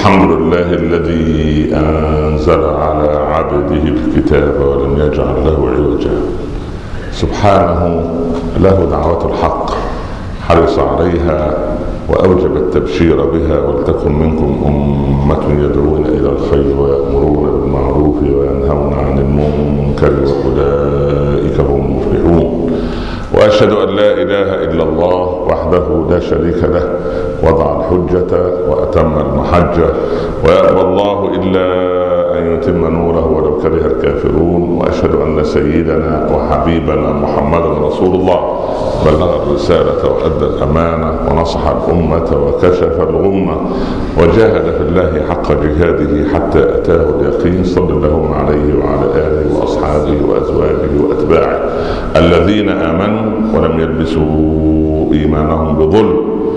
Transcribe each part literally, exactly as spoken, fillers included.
الحمد لله الذي أنزل على عبده الكتاب ولم يجعل له عوجا. سبحانه له دعوة الحق حرص عليها وأوجب التبشير بها. ولتكن منكم أمة يدعون إلى الخير ويأمرون بالمعروف وينهون عن المنكر وأولئك هم المفلحون. وأشهد أن لا إله إلا الله وحده لا شريك له وضع الحجة وأتم المحجة ويأبى الله إلا أن يتم نوره ولو كره الكافرون. وأشهد أن سيدنا وحبيبنا محمد رسول الله بلغ الرسالة وأدى الأمانة ونصح الأمة وكشف الغمة وجاهد في الله حق جهاده حتى أتاه اليقين. صلى الله عليه وعلى آله وأصحابه وأزواجه وأتباعه الذين آمنوا ولم يلبسوا إيمانهم بظلم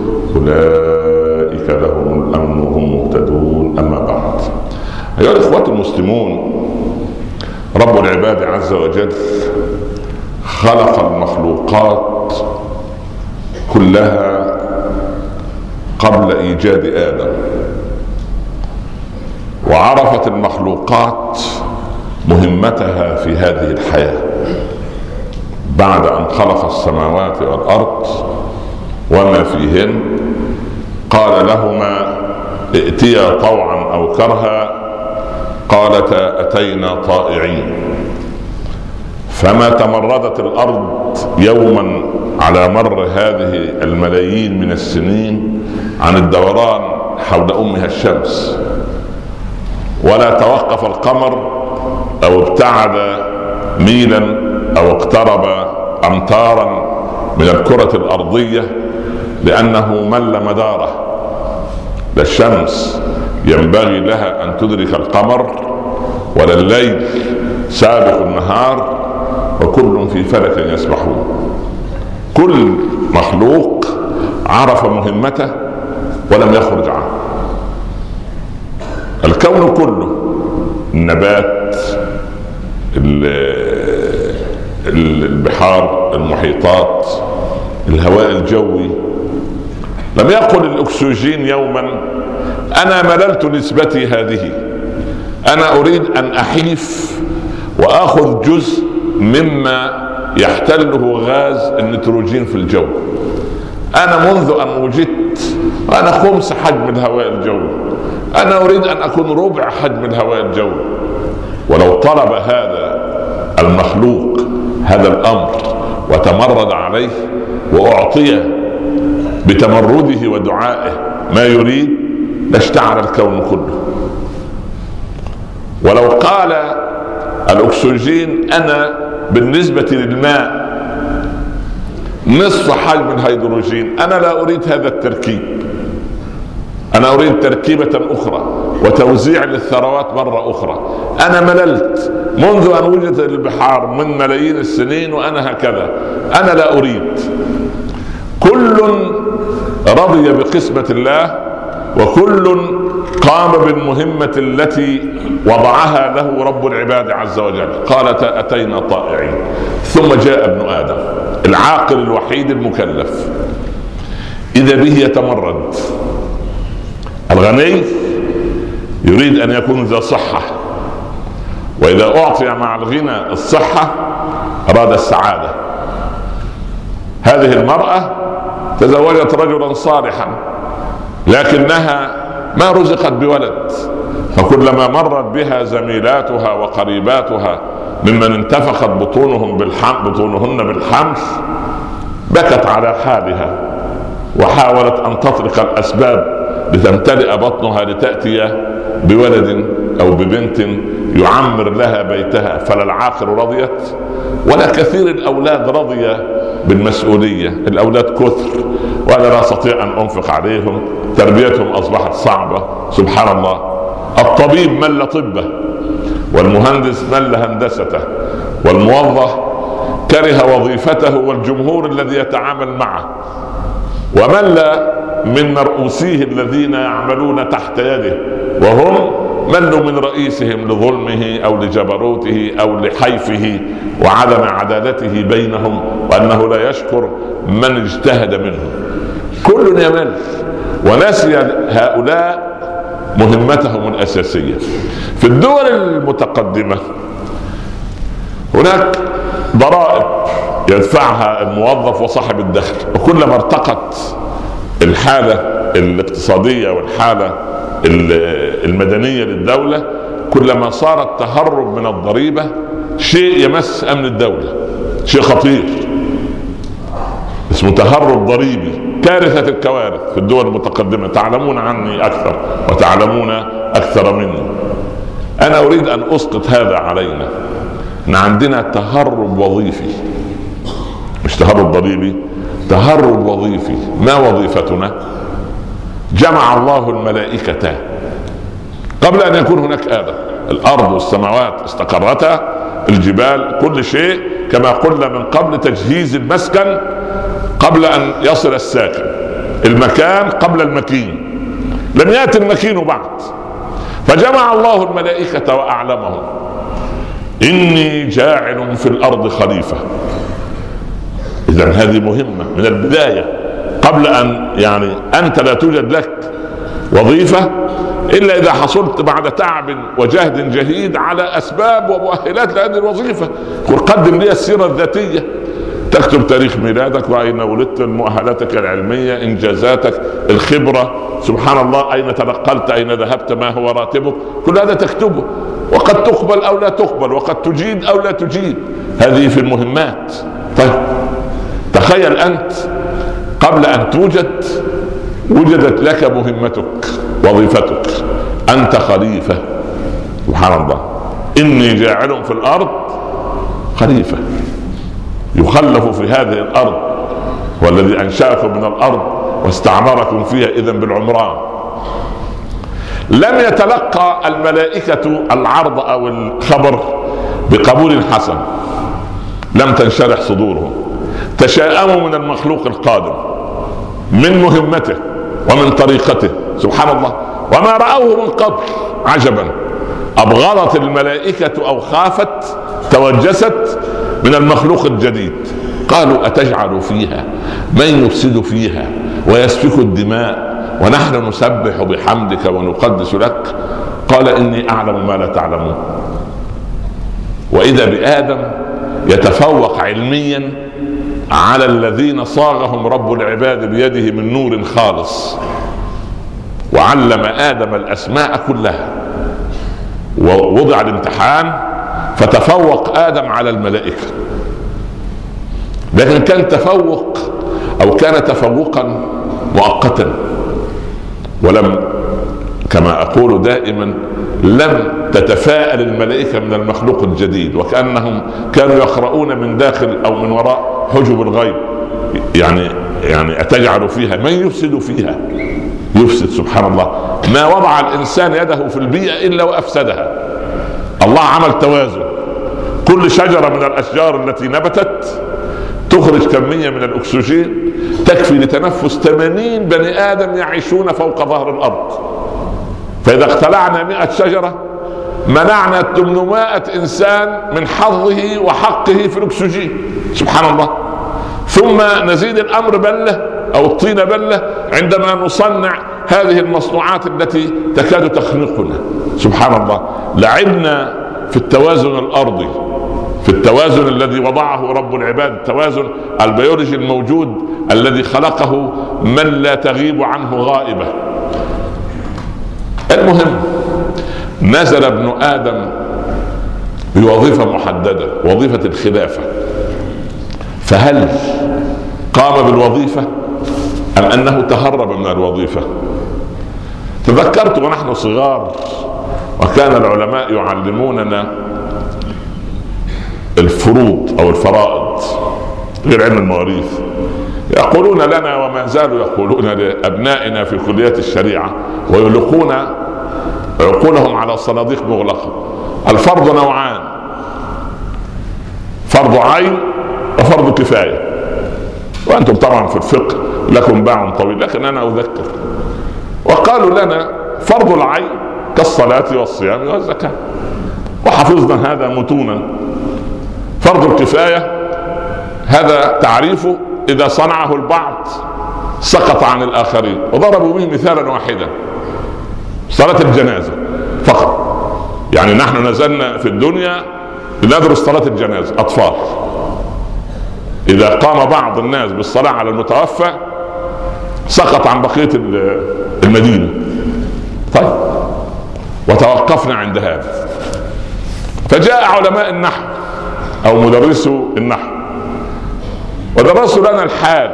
أولئك لهم الأمن وهم مهتدون. أما بعد، أيها الإخوة المسلمون، رب العباد عز وجل خلق المخلوقات كلها قبل إيجاد آدم، وعرفت المخلوقات مهمتها في هذه الحياة بعد أن خلق السماوات والأرض وما فيهن. قال لهما ائتيا طوعا أو كرها قالتا أتينا طائعين. فما تمردت الأرض يوما على مر هذه الملايين من السنين عن الدوران حول أمها الشمس، ولا توقف القمر أو ابتعد ميلا أو اقترب أمتارا من الكرة الأرضية، لأنه مل مداره. لا الشمس ينبغي لها أن تدرك القمر ولا الليل سابق النهار، وكل في فلك يسبحون. كل مخلوق عرف مهمته ولم يخرج عنه. الكون كله، النبات، البحار، المحيطات، الهواء الجوي. لم يقل الأكسجين يوما أنا مللت نسبتي هذه، أنا أريد أن أحيف وأخذ جزء مما يحتله غاز النيتروجين في الجو. أنا منذ أن وجدت أنا خمس حجم الهواء الجوي، أنا أريد أن أكون ربع حجم الهواء الجوي. ولو طلب هذا المخلوق هذا الأمر وتمرد عليه وأعطي بتمرده ودعائه ما يريد لاشتعل الكون كله. ولو قال الأكسجين أنا بالنسبة للماء نصف حجم الهيدروجين، أنا لا أريد هذا التركيب، أنا أريد تركيبة أخرى وتوزيع للثروات مرة أخرى. أنا مللت منذ أن وجدت البحار من ملايين السنين وأنا هكذا، أنا لا أريد. كل رضي بقسمة الله، وكل قام بالمهمة التي وضعها له رب العباد عز وجل. قالت أتينا طائعين. ثم جاء ابن آدم العاقل الوحيد المكلف، إذا به يتمرد. الغني يريد أن يكون ذا صحة، وإذا أعطي مع الغنى الصحة أراد السعادة. هذه المرأة تزوجت رجلا صالحا لكنها ما رزقت بولد، فكلما مرت بها زميلاتها وقريباتها ممن انتفخت بطونهم بالحمل بطونهن بالحمل بكت على حالها، وحاولت أن تطرق الأسباب لتمتلئ بطنها لتأتي بولد أو ببنت يعمر لها بيتها. فلا العاقل رضيت ولا كثير الأولاد رضي بالمسؤولية. الأولاد كثر وأنا لا أستطيع أن أنفق عليهم، تربيتهم أصبحت صعبة. سبحان الله، الطبيب مل طبه، والمهندس مل هندسته، والموظف كره وظيفته والجمهور الذي يتعامل معه، ومل من مرؤوسيه الذين يعملون تحت يده، وهم ملوا من رئيسهم لظلمه أو لجبروته أو لحيفه وعدم عدالته بينهم، وأنه لا يشكر من اجتهد منه. كل يمل. ونسي هؤلاء مهمتهم الأساسية. في الدول المتقدمة هناك ضرائب يدفعها الموظف وصاحب الدخل، وكلما ارتقت الحالة الاقتصادية والحالة المدنية للدولة كلما صار التهرب من الضريبة شيء يمس أمن الدولة، شيء خطير اسمه تهرب ضريبي، كارثة الكوارث في الدول المتقدمة. تعلمون عني أكثر وتعلمون أكثر مني. أنا أريد أن أسقط هذا علينا، إن عندنا تهرب وظيفي، مش تهرب ضريبي، تهرب وظيفي. ما وظيفتنا؟ جمع الله الملائكة قبل أن يكون هناك آدم. الأرض والسماوات استقرتا، الجبال، كل شيء كما قلنا من قبل، تجهيز المسكن قبل أن يصل الساكن، المكان قبل المكين، لم يأتي المكين بعد. فجمع الله الملائكة وأعلمهم إني جاعل في الأرض خليفة. إذن هذه مهمة من البداية، قبل أن يعني أنت لا توجد لك وظيفة إلا إذا حصلت بعد تعب وجهد جهيد على أسباب ومؤهلات لهذه الوظيفة. قدم لي السيرة الذاتية، تكتب تاريخ ميلادك وأين ولدت، مؤهلاتك العلمية، إنجازاتك، الخبرة، سبحان الله، أين تنقلت، أين ذهبت، ما هو راتبك، كل هذا تكتبه. وقد تقبل أو لا تقبل، وقد تجيد أو لا تجيد، هذه في المهمات. طيب تخيل أنت قبل أن توجد وجدت لك مهمتك، وظيفتك، أنت خليفة. سبحان الله، إني جاعل في الأرض خليفة، يخلف في هذه الأرض، والذي أنشأكم من الأرض واستعمركم فيها إذن بالعمران. لم يتلقى الملائكة العرض أو الخبر بقبول حسن، لم تنشرح صدورهم، تشاءموا من المخلوق القادم، من مهمته ومن طريقته. سبحان الله، وما رأوه من قبل. عجبا، أبغضت الملائكة أو خافت، توجست من المخلوق الجديد. قالوا أتجعل فيها من يفسد فيها ويسفك الدماء ونحن نسبح بحمدك ونقدس لك؟ قال إني أعلم ما لا تعلمون. وإذا بآدم يتفوق علميا على الذين صاغهم رب العباد بيده من نور خالص، وعلم آدم الأسماء كلها، ووضع الامتحان فتفوق آدم على الملائكة. لكن كان تفوق أو كان تفوقا مؤقتا، ولم، كما أقول دائما، لم تتفاءل الملائكة من المخلوق الجديد، وكأنهم كانوا يقرؤون من داخل أو من وراء حجب الغيب. يعني يعني أتجعل فيها من يفسد فيها، يفسد. سبحان الله، ما وضع الإنسان يده في البيئة إلا وأفسدها. الله عمل توازن، كل شجرة من الأشجار التي نبتت تخرج كمية من الأكسجين تكفي لتنفس ثمانين بني آدم يعيشون فوق ظهر الأرض. فإذا اقتلعنا مئة شجرة منعنا ثمانمائة إنسان من حظه وحقه في الأكسجين. سبحان الله. ثم نزيد الأمر بلة أو الطين بلة عندما نصنع هذه المصنوعات التي تكاد تخنقنا. سبحان الله، لعبنا في التوازن الأرضي، في التوازن الذي وضعه رب العباد، التوازن البيولوجي الموجود الذي خلقه من لا تغيب عنه غائبة. المهم، نزل ابن آدم بوظيفة محددة، وظيفة الخلافة. فهل قام بالوظيفة أم أنه تهرب من الوظيفة؟ تذكرت ونحن صغار وكان العلماء يعلموننا الفروض أو الفرائض غير علم المواريث، يقولون لنا وما زالوا يقولون لأبنائنا في كليات الشريعة ويلقون عقولهم على صناديق مغلقة: الفرض نوعان، فرض عين وفرض كفاية. وأنتم طبعا في الفقه لكم باع طويل، لكن أنا أذكر. وقالوا لنا فرض العين كالصلاة والصيام والزكاة، وحفظنا هذا متونا. فرض الكفاية هذا تعريفه إذا صنعه البعض سقط عن الآخرين، وضربوا به مثالا واحدا: صلاة الجنازة فقط. يعني نحن نزلنا في الدنيا لندرس صلاة الجنازة أطفال. إذا قام بعض الناس بالصلاة على المتوفى سقط عن بقية المدينة. طيب، وتوقفنا عند هذا. فجاء علماء النحو أو مدرسو النحو ودرسوا لنا الحال،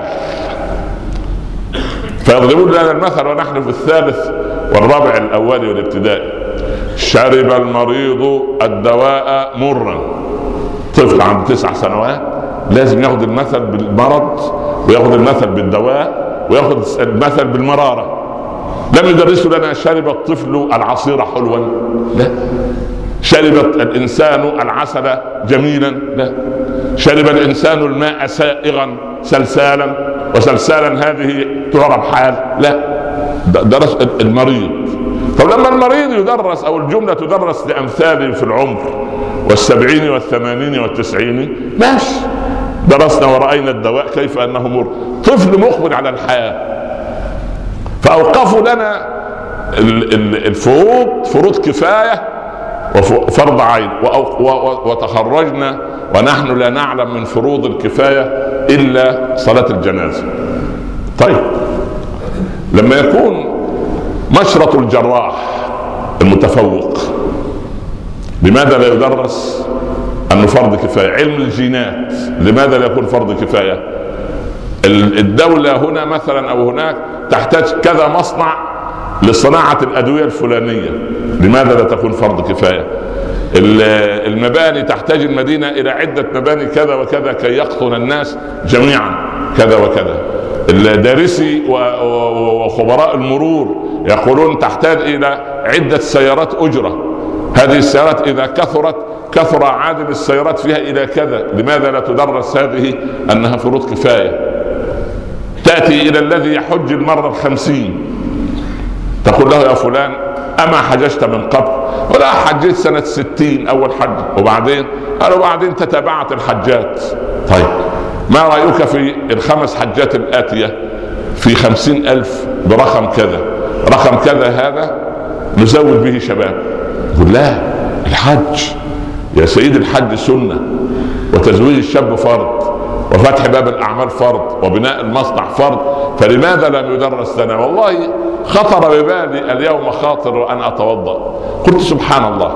فيضربون لنا المثل ونحن في الثالث والرابع الأولي والابتدائي. شرب المريض الدواء مرا. طفل عنده تسع سنوات لازم ياخذ المثل بالمرض وياخذ المثل بالدواء وياخذ المثل بالمرارة. لم يدرسوا لنا شرب الطفل العصير حلوا، لا. شرب الإنسان العسل جميلا، لا. شرب الإنسان الماء سائغا سلسالا وسلسالا هذه تعرب حال، لا. درس المريض. طب لما المريض يدرس أو الجملة تدرس لأمثاله في العمر والسبعين والثمانين والتسعين ماشي، درسنا ورأينا الدواء كيف أنه مر. طفل مقبل على الحياة فأوقفوا لنا الفروض، فروض كفاية وفرض عين، وتخرجنا ونحن لا نعلم من فروض الكفاية إلا صلاة الجنازة. طيب، لما يكون مشرط الجراح المتفوق لماذا لا يدرس أنه فرض كفاية؟ علم الجينات لماذا لا يكون فرض كفاية؟ الدولة هنا مثلا أو هناك تحتاج كذا مصنع لصناعة الأدوية الفلانية، لماذا لا تكون فرض كفاية؟ المباني تحتاج المدينة إلى عدة مباني كذا وكذا كي يقطن الناس جميعا كذا وكذا. الدارسي وخبراء المرور يقولون تحتاج إلى عدة سيارات أجرة، هذه السيارات إذا كثرت كثر عدد السيارات فيها إلى كذا. لماذا لا تدرس هذه أنها فروض كفاية؟ تأتي إلى الذي يحج المرة الخمسين تقول له يا فلان أما حججت من قبل؟ ولا حجيت سنة ستين أول حج، وبعدين قالوا بعدين تتابعت الحجات. طيب، ما رأيك في الخمس حجات الآتية في خمسين ألف برقم كذا، رقم كذا هذا نزود به شباب؟ يقول لا، الحج يا سيد الحج سنة، وتزويج الشاب فرض، وفتح باب الأعمال فرض، وبناء المصنع فرض، فلماذا لم يدرس لنا؟ والله خطر ببالي اليوم خاطر وأنا أتوضأ، قلت سبحان الله،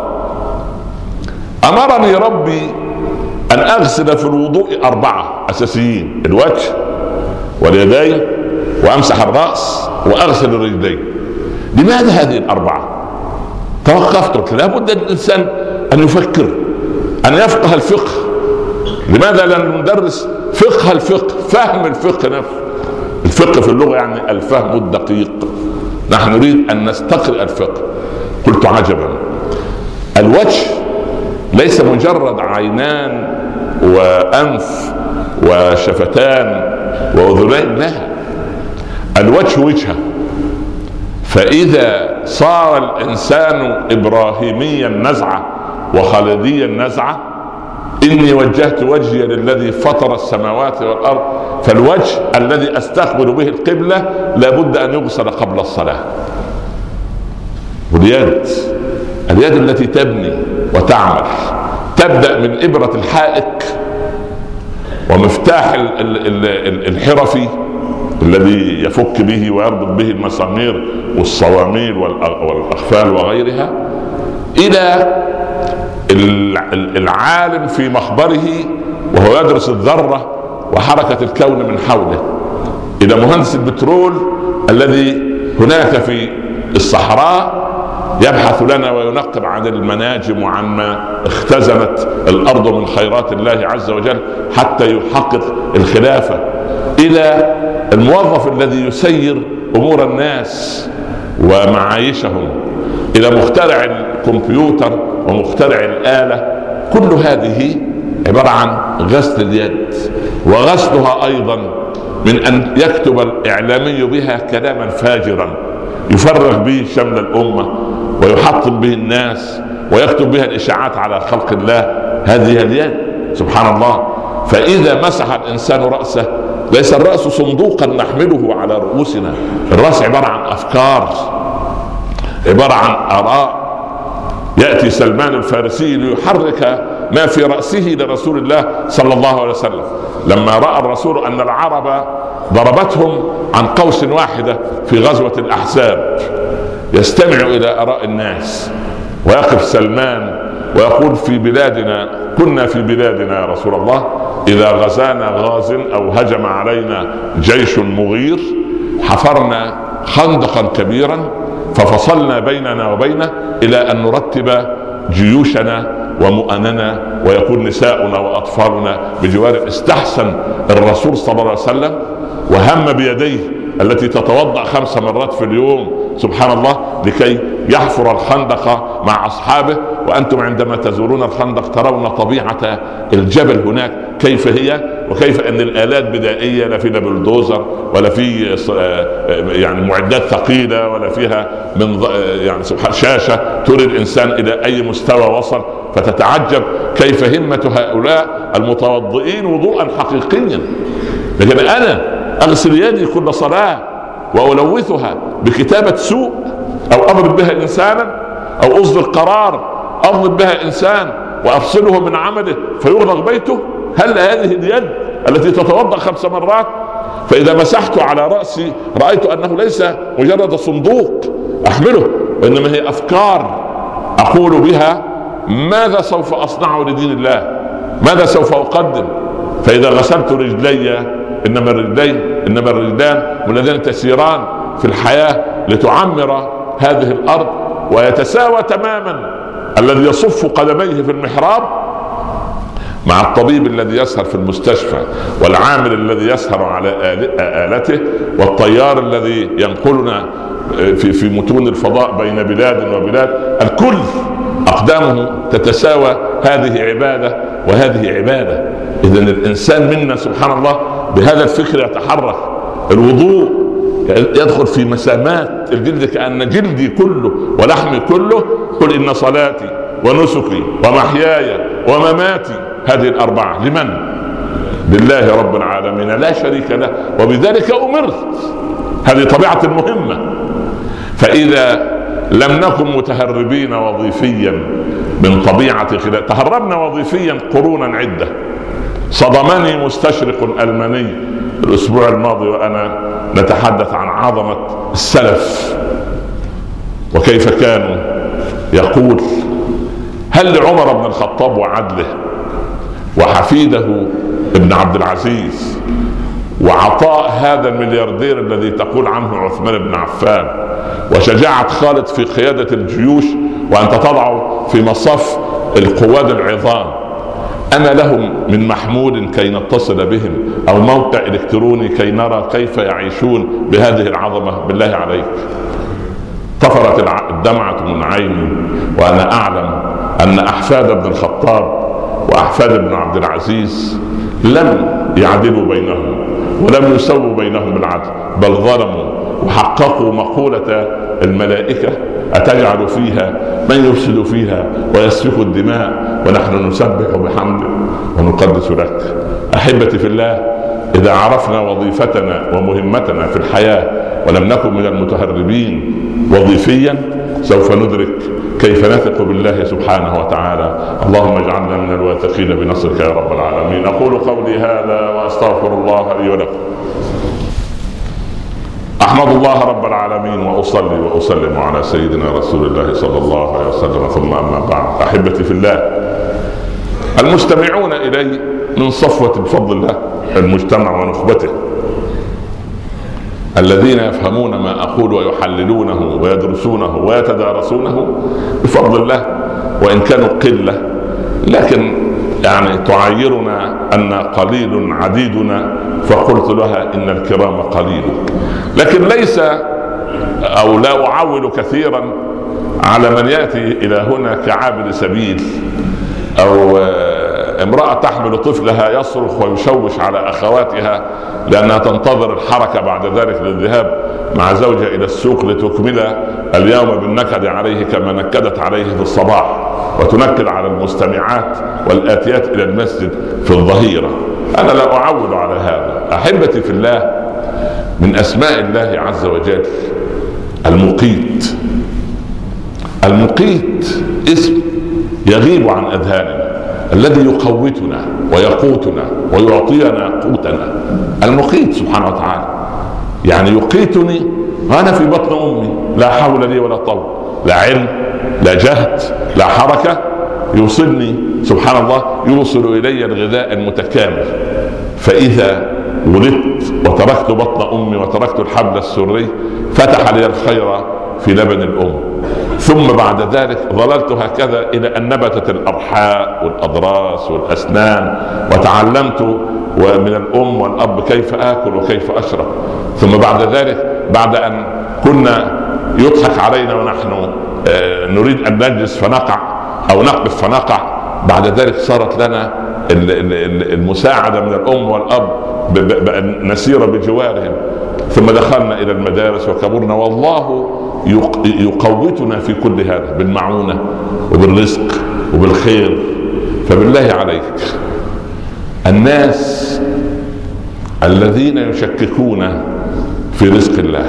أمرني ربي أن أغسل في الوضوء أربعة أساسيين: الوجه واليدين وأمسح الرأس وأغسل الرجلين. لماذا هذه الأربعة؟ توقفت، لابد الإنسان أن يفكر، أن يفقه الفقه. لماذا لا ندرس فقه الفقه، فهم الفقه نفسه؟ الفقه في اللغة يعني الفهم الدقيق، نحن نريد أن نستقرئ الفقه. قلت عجبا، الوجه ليس مجرد عينان وأنف وشفتان وأذنين، لا، الوجه وجهه. فإذا صار الإنسان إبراهيميا نزعة وخالديا نزعة، إني وجهت وجهي للذي فطر السماوات والأرض، فالوجه الذي أستقبل به القبلة لابد أن يغسل قبل الصلاة. واليد، اليد التي تبني وتعمل، تبدأ من إبرة الحائك ومفتاح الحرفي الذي يفك به ويربط به المسامير والصواميل والأخفال وغيرها، إلى العالم في مخبره وهو يدرس الذرة وحركة الكون من حوله، إلى مهندس البترول الذي هناك في الصحراء يبحث لنا وينقب عن المناجم وعن ما اختزنت الأرض من خيرات الله عز وجل حتى يحقق الخلافة، إلى الموظف الذي يسير أمور الناس ومعايشهم، إلى مخترع الكمبيوتر ومخترع الآلة. كل هذه عبارة عن غسل اليد، وغسلها أيضا من أن يكتب الإعلامي بها كلاما فاجرا يفرغ به شمل الأمة ويحطم به الناس ويكتب بها الإشاعات على خلق الله. هذه اليد سبحان الله. فإذا مسح الإنسان رأسه، ليس الرأس صندوقا نحمله على رؤوسنا، الرأس عبارة عن أفكار، عبارة عن آراء. يأتي سلمان الفارسي ليحرك ما في رأسه لرسول الله صلى الله عليه وسلم. لما رأى الرسول أن العرب ضربتهم عن قوس واحدة في غزوة الأحزاب، يستمع إلى آراء الناس، ويقف سلمان ويقول: في بلادنا، كنا في بلادنا يا رسول الله، إذا غزانا غاز أو هجم علينا جيش مغير حفرنا خندقا كبيرا ففصلنا بيننا وبينه إلى أن نرتب جيوشنا ومؤننا ويكون نساؤنا وأطفالنا بجوار. استحسن الرسول صلى الله عليه وسلم وهم بيديه التي تتوضأ خمس مرات في اليوم سبحان الله لكي يحفر الخندق مع أصحابه. وأنتم عندما تزورون الخندق ترون طبيعة الجبل هناك كيف هي، وكيف أن الآلات بدائية، لا في بلدوزر ولا في يعني معدات ثقيلة ولا فيها من يعني سبحان شاشة تري الإنسان إلى أي مستوى وصل. فتتعجب كيف همة هؤلاء المتوضئين وضوءا حقيقيا. لكن أنا أغسل يدي كل صلاة وألوثها بكتابة سوء، أو أضرب بها إنسانا، أو أصدر قرار أضرب بها إنسان وأفصله من عمله فيغلق بيته. هل هذه اليد التي تتوضأ خمس مرات؟ فإذا مسحت على رأسي رأيت أنه ليس مجرد صندوق أحمله، وإنما هي أفكار أقول بها ماذا سوف أصنع لدين الله، ماذا سوف أقدم. فإذا غسلت رجلي، إنما الرجلين إنما الرجلان والذين تسيران في الحياة لتعمر هذه الأرض. ويتساوى تماما الذي يصف قدميه في المحراب مع الطبيب الذي يسهر في المستشفى، والعامل الذي يسهر على آلته، والطيار الذي ينقلنا في في متون الفضاء بين بلاد وبلاد. الكل أقدامه تتساوى. هذه عبادة وهذه عبادة. إذن الإنسان منا سبحان الله بهذا الفكر يتحرك. الوضوء يدخل في مسامات الجلد كأن جلدي كله ولحمي كله. قل إن صلاتي ونسكي ومحياي ومماتي هذه الأربعة لمن؟ لله رب العالمين لا شريك له، وبذلك أمرت. هذه طبيعة المهمة. فإذا لم نكن متهربين وظيفيا من طبيعة خلال، تهربنا وظيفيا قرونا عدة. صدمني مستشرق ألماني الأسبوع الماضي وأنا نتحدث عن عظمة السلف وكيف كانوا. يقول: هل لعمر بن الخطاب وعدله وحفيده ابن عبد العزيز وعطاء هذا الملياردير الذي تقول عنه عثمان بن عفان وشجاعة خالد في قيادة الجيوش وأنت تضعه في مصف القواد العظام، أما لهم من محمول كي نتصل بهم أو موقع إلكتروني كي نرى كيف يعيشون بهذه العظمة؟ بالله عليك. طفرت الدمعة من عيني وأنا أعلم أن أحفاد ابن الخطاب وأحفاد ابن عبد العزيز لم يعدلوا بينهم ولم يسووا بينهم بالعدل، بل ظلموا وحققوا مقولة الملائكة: أتجعل فيها من يفسد فيها ويسفك الدماء ونحن نسبح بحمدك ونقدس لك. أحبتي في الله، إذا عرفنا وظيفتنا ومهمتنا في الحياة ولم نكن من المتهربين وظيفيا سوف ندرك كيف نثق بالله سبحانه وتعالى. اللهم اجعلنا من الواثقين بنصرك يا رب العالمين. أقول قولي هذا وأستغفر الله لي ولكم. أحمد الله رب العالمين وأصلي وأسلم على سيدنا رسول الله صلى الله عليه وسلم، ثم أما بعد. أحبتي في الله، المستمعون إلي من صفوة بفضل الله المجتمع ونخبته الذين يفهمون ما أقول ويحللونه ويدرسونه ويتدارسونه بفضل الله، وإن كانوا قلة لكن يعني تعيرنا أن قليل عديدنا، فقلت لها إن الكرام قليل. لكن ليس أو لا أعول كثيرا على من يأتي إلى هنا كعابر سبيل أو امرأة تحمل طفلها يصرخ ويشوش على أخواتها لأنها تنتظر الحركة بعد ذلك للذهاب مع زوجها إلى السوق لتكمل اليوم بالنكد عليه كما نكدت عليه في الصباح وتنكد على المستمعات والآتيات إلى المسجد في الظهيرة. أنا لا أعول على هذا. أحبتي في الله، من أسماء الله عز وجل المقيت، المقيت اسم يغيب عن أذهاننا، الذي يقوتنا ويقوتنا ويعطينا قوتنا. المقيت سبحانه وتعالى يعني يقيتني وأنا في بطن أمي، لا حول لي ولا طول، لا علم لا جهد لا حركة، يوصلني سبحان الله، يوصل إلي الغذاء المتكامل. فإذا ولدت وتركت بطن أمي وتركت الحبل السري فتح لي الخير في لبن الأم، ثم بعد ذلك ظللت هكذا إلى أن نبتت الأرحاء والأضراس والأسنان، وتعلمت من الأم والأب كيف آكل وكيف أشرب. ثم بعد ذلك بعد أن كنا يضحك علينا ونحن نريد أن نجلس فنقع أو نقف فنقع، بعد ذلك صارت لنا المساعدة من الأم والأب بأن نسير بجوارهم. ثم دخلنا إلى المدارس وكبرنا، والله يقوتنا في كل هذا بالمعونة وبالرزق وبالخير. فبالله عليك، الناس الذين يشككون في رزق الله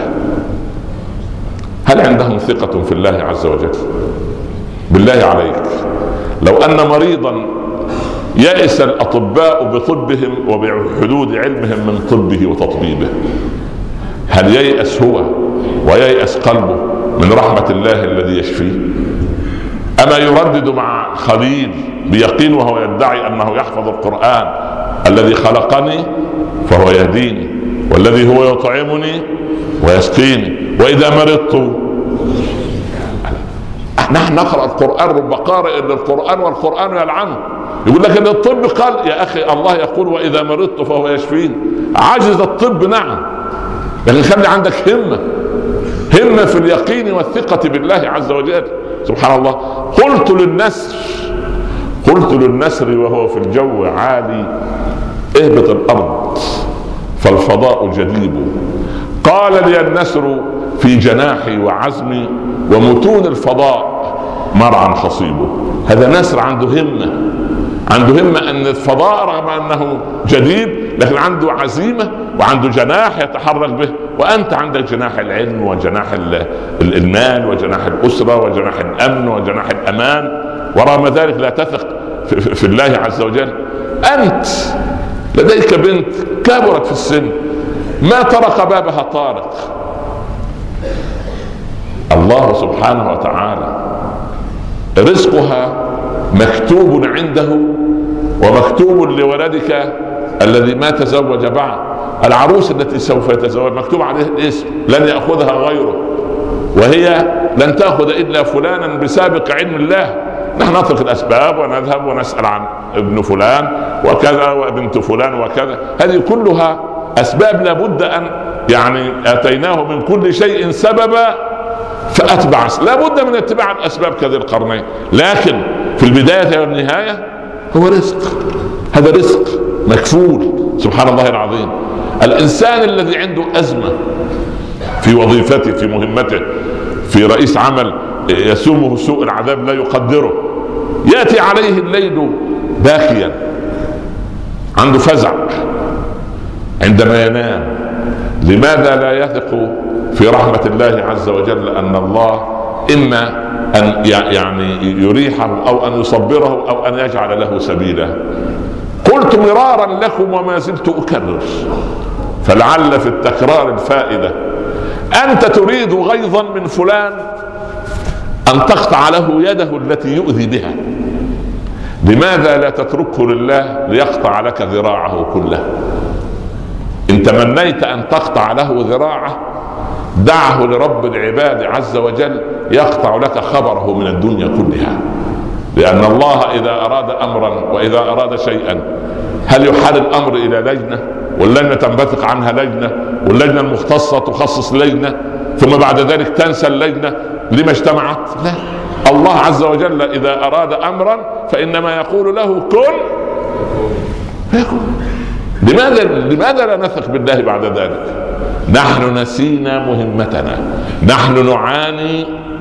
هل عندهم ثقة في الله عز وجل؟ بالله عليك، لو أن مريضا يأس الأطباء بطبهم وبحدود علمهم من طبه وتطبيبه، هل ييأس هو وييأس قلبه من رحمة الله الذي يشفيه؟ أما يردد مع خليل بيقين وهو يدعي أنه يحفظ القرآن: الذي خلقني فهو يهديني، والذي هو يطعمني ويسقيني، وإذا مرضت. نحن نقرأ القرآن، رب قارئ للقرآن والقرآن يلعنه. يقول لك ان الطب قال، يا اخي الله يقول واذا مرضت فهو يشفين. عجز الطب نعم، لكن خلي عندك همة همة في اليقين والثقة بالله عز وجل. سبحان الله. قلت للنسر قلت للنسر وهو في الجو عالي: اهبط الارض فالفضاء جديد. قال لي النسر في جناحي وعزمي: ومتون الفضاء مرعى خصيبه. هذا نسر عنده همة، عنده همة أن الفضاء رغم أنه جديد لكن عنده عزيمة وعنده جناح يتحرك به. وأنت عندك جناح العلم وجناح المال وجناح الأسرة وجناح الأمن وجناح الأمان، ورغم ذلك لا تثق في الله عز وجل. أنت لديك بنت كبرت في السن، ما طرق بابها طارق. الله سبحانه وتعالى رزقها مكتوب عنده ومكتوب لولدك الذي ما تزوج بعد. العروس التي سوف يتزوج مكتوب عليه الاسم، لن يأخذها غيره، وهي لن تأخذ إلا فلانا بسابق علم الله. نحن نترك الأسباب ونذهب ونسأل عن ابن فلان وكذا وبنت فلان وكذا، هذه كلها أسباب لابد أن يعني أتيناه من كل شيء سببا فأتبع. لابد من اتباع الأسباب كذي القرنين، لكن في البداية والنهاية هو رزق. هذا رزق مكفول. سبحان الله العظيم. الإنسان الذي عنده أزمة في وظيفته في مهمته، في رئيس عمل يسومه سوء العذاب لا يقدره، يأتي عليه الليل باكيا، عنده فزع عندما ينام. لماذا لا يثق في رحمة الله عز وجل أن الله إما أن يعني يريحه أو أن يصبره أو أن يجعل له سبيلا؟ قلت مرارا لكم وما زلت أكرر، فلعل في التكرار الفائدة. أنت تريد غيظا من فلان أن تقطع له يده التي يؤذي بها، لماذا لا تتركه لله ليقطع لك ذراعه كله؟ إن تمنيت أن تقطع له ذراعه دعه لرب العباد عز وجل يقطع لك خبره من الدنيا كلها. لأن الله إذا أراد أمرا وإذا أراد شيئا، هل يحال الأمر إلى لجنة واللجنة تنبثق عنها لجنة واللجنة المختصة تخصص لجنة ثم بعد ذلك تنسى اللجنة لما اجتمعت؟ لا، الله عز وجل إذا أراد أمرا فإنما يقول له كن فيكون. لماذا لماذا لا نثق بالله بعد ذلك؟ نحن نسينا مهمتنا، نحن نعاني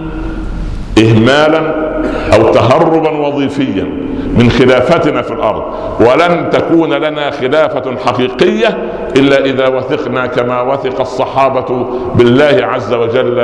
إهمالا أو تهربا وظيفيا من خلافتنا في الأرض، ولن تكون لنا خلافة حقيقية إلا إذا وثقنا كما وثق الصحابة بالله عز وجل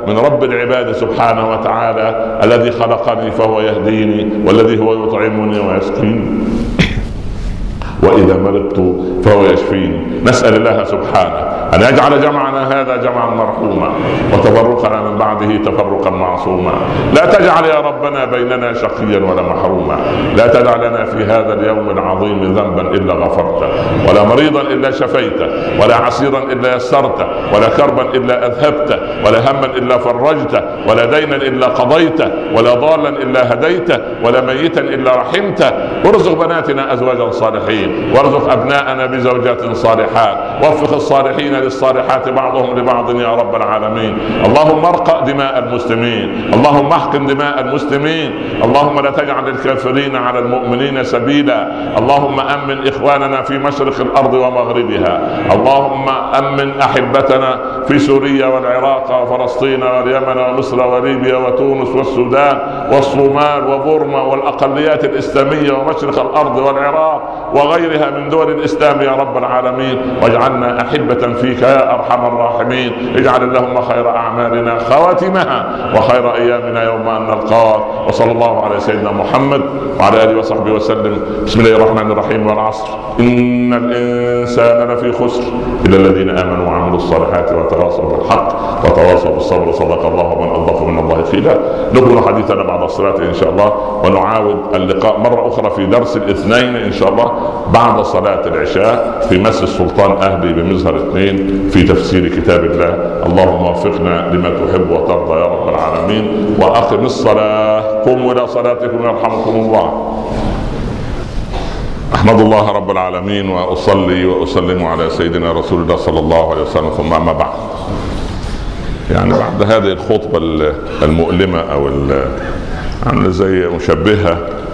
من رب العباد سبحانه وتعالى الذي خلقني فهو يهديني، والذي هو يطعمني ويسقيني، وإذا مرضت فهو يشفيني. نسأل الله سبحانه أن يجعل جمعنا هذا جمعا مرحوما، وتفرقنا من بعده تفرقا معصوما. لا تجعل يا ربنا بيننا شقيا ولا محروما. لا تدع لنا في هذا اليوم العظيم ذنبا إلا غفرته، ولا مريضا إلا شفيته، ولا عسيرا إلا يسرته، ولا كربا إلا أذهبته، ولا هما إلا فرجته، ولا دينا إلا قضيته، ولا ضالا إلا هديته، ولا ميتا إلا رحمته. ارزق بناتنا أزواجا صالحين، وارزق أبناءنا بزوجات صالحات، ووفق الصالحين للصالحات بعضهم لبعض يا رب العالمين. اللهم ارقى دماء المسلمين، اللهم احقن دماء المسلمين، اللهم لا تجعل للكافرين على المؤمنين سبيلا. اللهم أمن إخواننا في مشرق الأرض ومغربها، اللهم أمن أحبتنا في سوريا والعراق وفلسطين واليمن ومصر وليبيا وتونس والسودان والصومال وبورما والأقليات الإسلامية ومشرق الأرض والعراق وغيرها من دول الإسلام يا رب العالمين، واجعلنا أحبة فيك يا أرحم الراحمين. اجعل اللهم خير أعمالنا خواتمها، وخير أيامنا يوم أن نلقاك. وصلى الله على سيدنا محمد وعلى آله وصحبه وسلم. بسم الله الرحمن الرحيم. والعصر إن الإنسان لفي خسر إلا الذين آمنوا وعملوا الصالحات وتواصوا بالحق وتواصوا بالصبر. صدق الله ومن أصدق من الله قيلا. نكمل حديثنا بعد الصلاة إن شاء الله، ونعاود اللقاء مرة أخرى في درس الاثنين إن شاء الله بعد صلاة العشاء في مسجد سلطان أهلي بمزهر اثنين في تفسير كتاب الله. اللهم وفقنا لما تحب وترضى يا رب العالمين. وأقم الصلاة، قوموا إلى صلاتكم يرحمكم الله. أحمد الله رب العالمين وأصلي وأسلم على سيدنا رسول الله صلى الله عليه وسلم، ثم أما بعد. يعني بعد هذه الخطبة المؤلمة أو عاملة زي مشبهة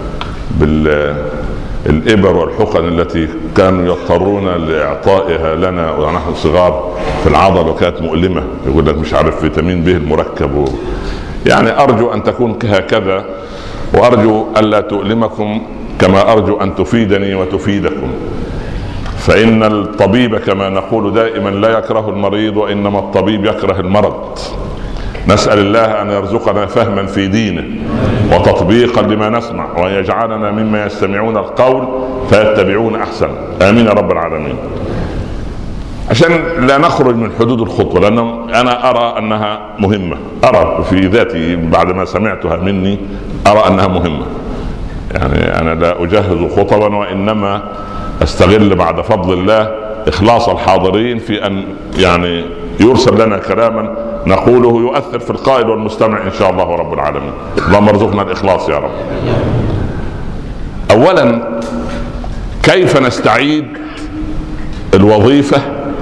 بالإبر والحقن التي كانوا يضطرون لإعطائها لنا ونحن صغار في العضل، وكانت مؤلمة. يقول لك مش عارف فيتامين به المركب و... يعني أرجو أن تكون هكذا، وأرجو ألا تؤلمكم كما أرجو أن تفيدني وتفيدكم. فإن الطبيب كما نقول دائما لا يكره المريض، وإنما الطبيب يكره المرض. نسأل الله أن يرزقنا فهما في دينه وتطبيقا لما نسمع، وأن يجعلنا مما يستمعون القول فيتبعون أحسن. آمين يا رب العالمين. عشان لا نخرج من حدود الخطبة، لأن أنا أرى أنها مهمة، أرى في ذاتي بعد ما سمعتها مني أرى أنها مهمة. يعني أنا لا أجهز خطبا، وإنما أستغل بعد فضل الله إخلاص الحاضرين في أن يعني يرسل لنا كلاما نقوله يؤثر في القائل والمستمع إن شاء الله رب العالمين. اللهم ارزقنا الإخلاص يا رب. أولا، كيف نستعيد الوظيفة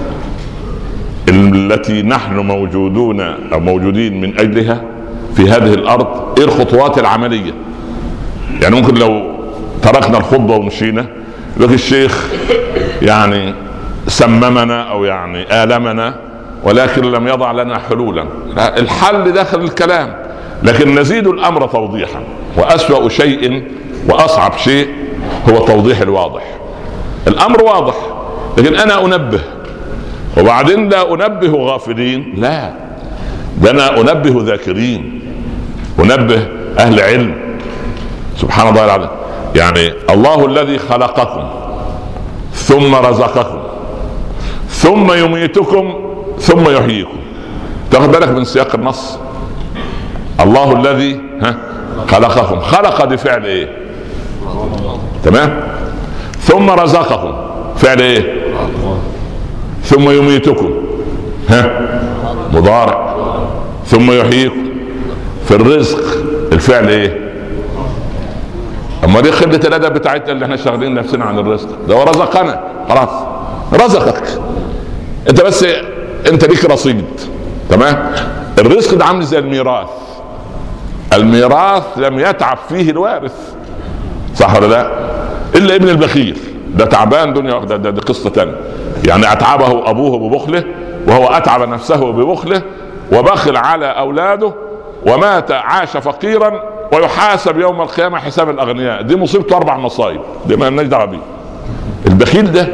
التي نحن موجودون أو موجودين من أجلها في هذه الأرض؟ إيه الخطوات العملية؟ يعني ممكن لو تركنا الخطبة ومشينا لكن الشيخ يعني سممنا أو يعني آلمنا، ولكن لم يضع لنا حلولا. الحل داخل الكلام، لكن نزيد الأمر توضيحا. وأسوأ شيء وأصعب شيء هو توضيح الواضح. الأمر واضح لكن أنا أنبه، وبعدين لا أنبه غافلين، لا، ده أنا أنبه ذاكرين، أنبه أهل علم. سبحان الله العظيم. يعني الله الذي خلقكم ثم رزقكم ثم يميتكم ثم يحييكم. تاخد بالك من سياق النص. الله الذي ها خلقكم، خلق دي فعل ايه؟ تمام. ثم رزقكم فعل ايه؟ ثم يميتكم ها مضارع. ثم يحييكم في الرزق الفعل ايه؟ اما دي خلة الادب بتاعتنا اللي احنا شغالين نفسنا عن الرزق ده. ورزقنا خلاص، رزقك انت، بس انت ليك رصيد. تمام. الرزق ده عامل زي الميراث. الميراث لم يتعب فيه الوارث، صح ولا لا؟ الا ابن البخيل ده تعبان دنيا، ده, ده, ده قصة تانية. يعني اتعبه ابوه ببخله، وهو اتعب نفسه ببخله وبخل على اولاده ومات عاش فقيرا، ويحاسب يوم القيامة حساب الأغنياء. دي مصيبته أربع مصايب، دي ما لناش دعوة بيه. البخيل ده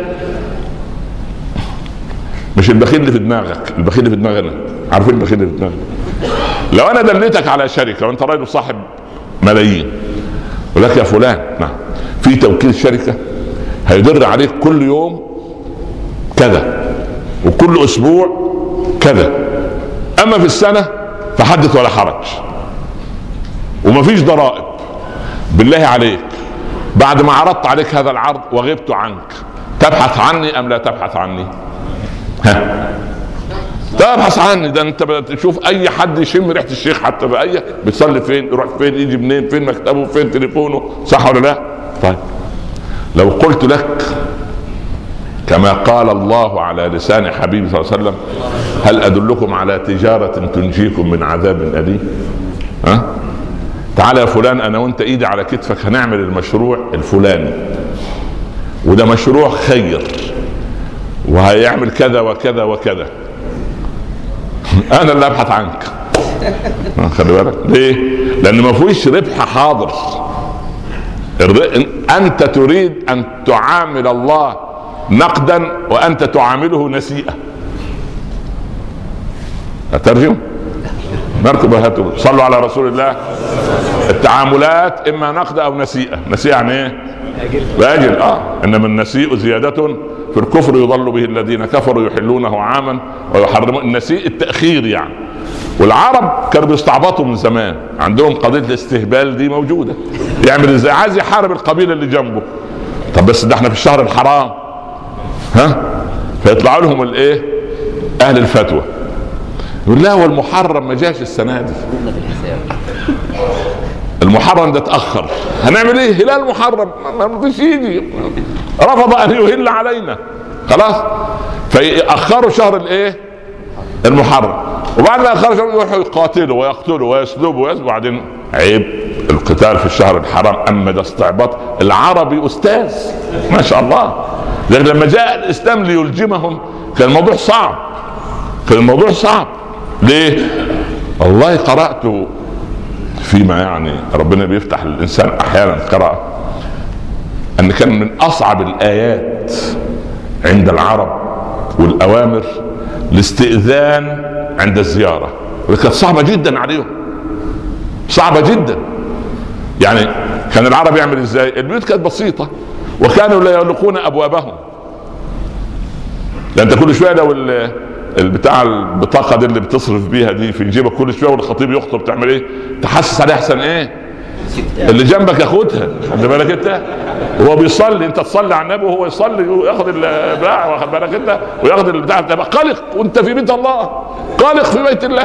مش البخيل اللي في دماغك، البخيل اللي في دماغنا. عارفين البخيل اللي في دماغنا؟ لو انا دليتك على شركه وانت راجل صاحب ملايين، ولك يا فلان نعم في توكيل شركه هيدر عليك كل يوم كذا وكل اسبوع كذا، اما في السنه فحدث ولا حرج ومفيش ضرائب، بالله عليك بعد ما عرضت عليك هذا العرض وغبت عنك تبحث عني ام لا تبحث عني؟ ها تبحث عني. ده انت بتشوف اي حد يشم ريحه الشيخ حتى باي بتصلي فين، يروح فين، يجي منين، فين مكتبه، فين تليفونه، صح ولا لا؟ طيب لو قلت لك كما قال الله على لسان حبيبه صلى الله عليه وسلم هل ادلكم على تجاره تنجيكم من عذاب اليم؟ ها تعالى يا فلان انا وانت ايدي على كتفك هنعمل المشروع الفلاني، وده مشروع خير وهيعمل كذا وكذا وكذا، انا اللي ابحث عنك. خلي بالك ليه؟ لان ما فيش ربح حاضر. انت تريد ان تعامل الله نقدا وانت تعامله نسيئة. اترجم نركب هاتوا صلوا على رسول الله. التعاملات اما نقد او نسيئة. نسيئة يعني ايه؟ باجل. اه انما النسيء زيادة في الكفر يضل به الذين كفروا يحلونه عاما ويحرمون. النسيء التأخير يعني. والعرب كانوا بيستعبطوا من زمان، عندهم قضية الاستهبال دي موجودة. يعمل ازاي؟ عايز يحارب القبيلة اللي جنبه. طب بس ده احنا في الشهر الحرام، ها؟ فيطلعوا لهم الايه؟ اهل الفتوى يقول لا والمحرم ما جاش السنة دي، المحرم ده تأخر، هنعمل ايه؟ هلال محرم ما رضيش يجي، رفض ان يهل علينا، خلاص فيأخروا شهر الايه؟ المحرم. وبعد ما اخروا شهر يروحوا يقاتلوا ويقتلوا ويسلبوا ويسلبوا. بعدين عيب القتال في الشهر الحرام. اما ده استعباط. العربي استاذ ما شاء الله، لكن لما جاء الاسلام ليلجمهم كان الموضوع صعب، كان الموضوع صعب. ليه؟ والله قرأت فيما يعني ربنا بيفتح للإنسان أحيانا قراءة أن كان من أصعب الآيات عند العرب والأوامر الاستئذان عند الزيارة، كانت صعبة جدا عليهم، صعبة جدا. يعني كان العرب يعمل إزاي؟ البيوت كانت بسيطة وكانوا لا يغلقون أبوابهم، لأن كل شوية لو البتاع البطاقه دي اللي بتصرف بيها دي في جيبك كل شويه والخطيب يخطب تعمل ايه؟ تحسس عليه احسن ايه؟ اللي جنبك ياخدها. خد بالك انت وهو بيصلي، انت تصلي على النبي وهو يصلي وياخد البتاع، واخد بالك انت وياخد البتاع، تبقى قلق وانت في بيت الله، قلق في بيت الله.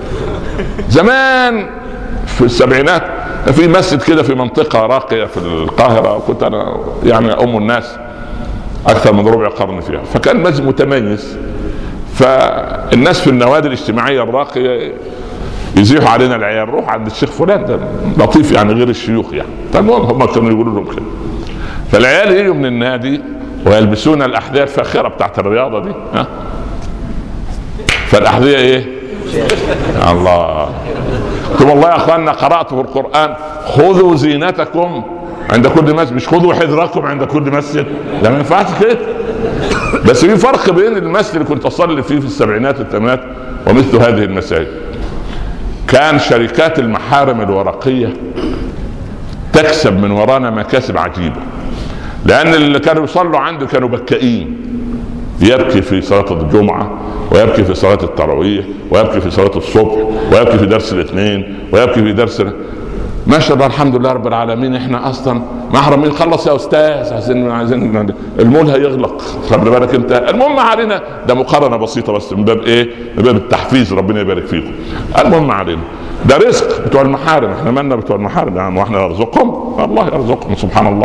زمان في السبعينات في مسجد كده في منطقه راقيه في القاهره، وكنت انا يعني ام الناس اكثر من ربع قرن فيها، فكان مسجد متميز. فالناس في النوادي الاجتماعية الراقية يزيحوا علينا العيال، روح عند الشيخ فلان ده لطيف يعني غير الشيوخ يعني. فالمهم هم كانوا يقولوا لهم كده. فالعيال يجوا من النادي ويلبسون الأحذية الفاخرة بتاعت الرياضة دي، ها؟ فالأحذية ايه؟ الله. ثم والله يا اخواننا قرأت في القرآن خذوا زينتكم عند كل مسجد، مش خذوا حذركم عند كل مسجد. لا ما ينفعش كده. بس في فرق بين المسجد اللي كنت اصلي فيه في السبعينات والثمانينات ومثل هذه المساجد. كان شركات المحارم الورقية تكسب من ورانا مكاسب عجيبة، لان اللي كانوا يصلوا عنده كانوا بكائين، يبكي في صلاة الجمعة ويبكي في صلاة التراويح ويبكي في صلاة الصبح ويبكي في درس الاثنين ويبكي في درس ما شاء الله الحمد لله رب العالمين. احنا اصلا محرمين. خلص يا استاذ، عايزين عايزين المول هيغلق، خلي بالك انت. المهم علينا ده مقارنه بسيطه بس من باب ايه؟ من باب التحفيز، ربنا يبارك فيكم. المهم علينا ده رزق بتوع المحارم، احنا مالنا بتوع المحارم يعني، واحنا نرزقهم الله يرزقهم سبحان الله.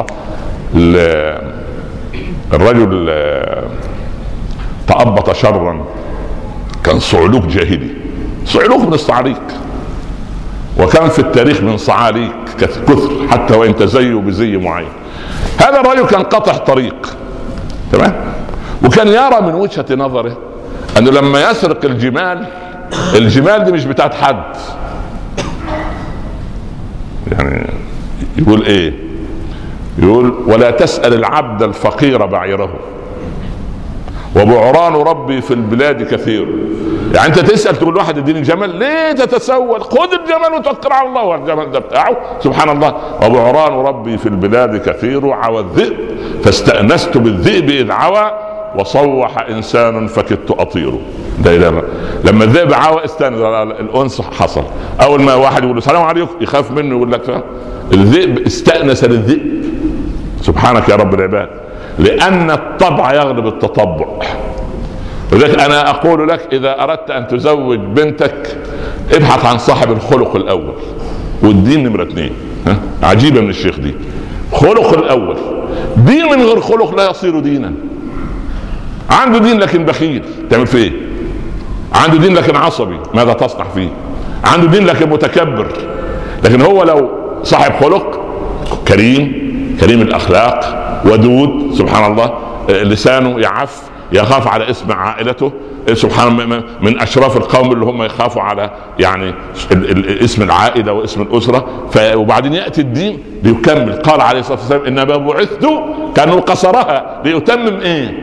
الرجل تأبط شرا، كان صعلوك جاهلي، صعلوك من الصعاليك، وكان في التاريخ من صعاليك كثر حتى وان تزيوا بزي معين. هذا الرجل كان قطع طريق، تمام، وكان يرى من وجهة نظره انه لما يسرق الجمال، الجمال دي مش بتاعت حد. يعني يقول ايه؟ يقول ولا تسأل العبد الفقير بعيره، وبعران ربي في البلاد كثير. يعني انت تسال تقول واحد اديني جمل، ليه تتسول؟ خذ الجمل وتوكل على الله، والجمل ده بتاعه سبحان الله. وبعران ربي في البلاد كثير، عوى الذئب فاستأنست بالذئب اذ عوى، وصوح انسان فكدت اطيره. ده لما الذئب عوى استأنس، الانس حصل. اول ما واحد يقول له السلام عليكم يخاف منه، يقول لك الذئب استأنس للذئب. سبحانك يا رب العباد، لأن الطبع يغلب التطبع. ولذلك أنا أقول لك إذا أردت أن تزوج بنتك ابحث عن صاحب الخلق الأول، والدين نمرة اثنين. عجيبة من الشيخ دي، خلق الأول. دين من غير خلق لا يصير دينا. عنده دين لكن بخيل، تعمل فيه؟ عنده دين لكن عصبي، ماذا تصنع فيه؟ عنده دين لكن متكبر. لكن هو لو صاحب خلق كريم، كريم الأخلاق، ودود، سبحان الله، لسانه يعف، يخاف على اسم عائلته، سبحان الله، من اشراف القوم اللي هم يخافوا على يعني اسم العائله واسم الاسره. وبعدين ياتي الدين ليكمل. قال عليه الصلاه والسلام انما بعثت، كانوا قصرها ليتمم ايه؟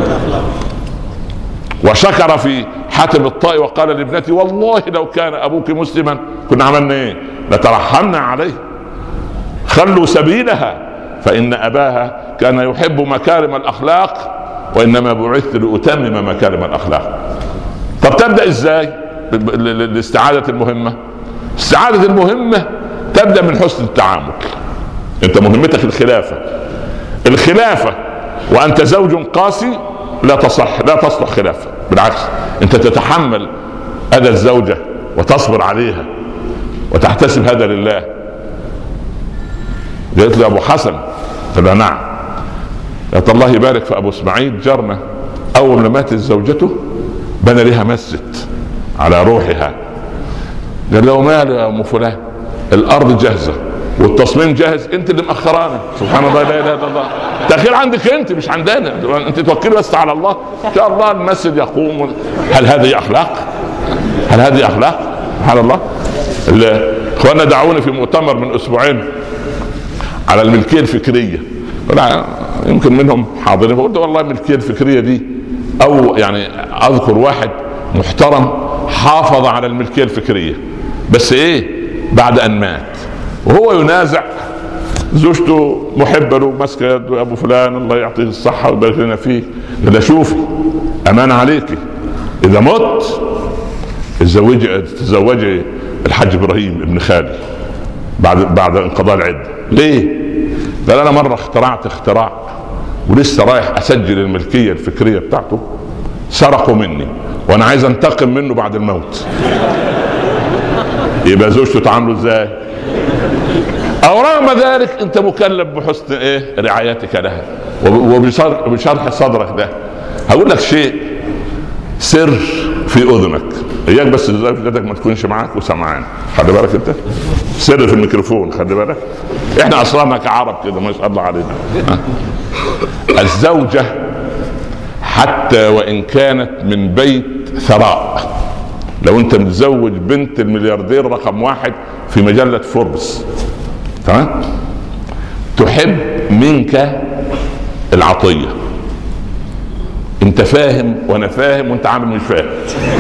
وشكر في حاتم الطائي وقال لابنتي والله لو كان ابوك مسلما كنا عملنا ايه؟ لترحمنا عليه، خلوا سبيلها فإن أباها كان يحب مكارم الأخلاق، وإنما بعثت لأتمم مكارم الأخلاق. طب تبدأ إزاي الاستعادة المهمة؟ استعادة المهمة تبدأ من حسن التعامل. أنت مهمتك الخلافة، الخلافة وأنت زوج قاسي لا تصح، لا تصلح خلافة. بالعكس، أنت تتحمل أذى الزوجة وتصبر عليها وتحتسب هذا لله. قالت لي ابو حسن، قال نعم. قالت الله يبارك في ابو اسماعيل جارنا، اول ما ماتت زوجته بنى لها مسجد على روحها. قال له مال يا ام فلان؟ الارض جاهزه والتصميم جاهز، انت اللي مأخرانا. سبحان الله، لا اله الا الله. تأخير عندك انت مش عندنا، انت توكلي بس على الله، ان شاء الله المسجد يقوم. هل هذه اخلاق؟ هل هذه اخلاق؟ سبحان الله. اخواننا دعوني في مؤتمر من اسبوعين على الملكية الفكرية، يمكن منهم حاضرين، فقلت والله الملكية الفكرية دي، او يعني اذكر واحد محترم حافظ على الملكية الفكرية، بس ايه بعد ان مات وهو ينازع زوجته محبة له، ماسكة يده ابو فلان الله يعطيه الصحة ويبارك لنا فيه، ده شوفي امان عليكي اذا مت تزوجي تزوجي الحاج ابراهيم ابن خالي بعد بعد انقضاء العده. ليه؟ قال انا مره اخترعت اختراع ولسه رايح اسجل الملكيه الفكريه بتاعته، سرقوا مني وانا عايز انتقم منه بعد الموت. يبقى زوجته تعامله ازاي؟ او رغم ذلك انت مكلف بحسن ايه رعايتك لها وبشرح صدرك. ده هقول لك شيء سر في اذنك، اياك بس زوجتك ما تكونش معاك وسمعان، خلي بالك انت، سر في الميكروفون خلي بالك، احنا اصلنا كعرب كده ما شاء الله علينا. الزوجة حتى وان كانت من بيت ثراء، لو انت متزوج بنت الملياردير رقم واحد في مجلة فوربس، تمام، تحب منك العطية. انت فاهم وانا فاهم وانت عامل مش فاهم.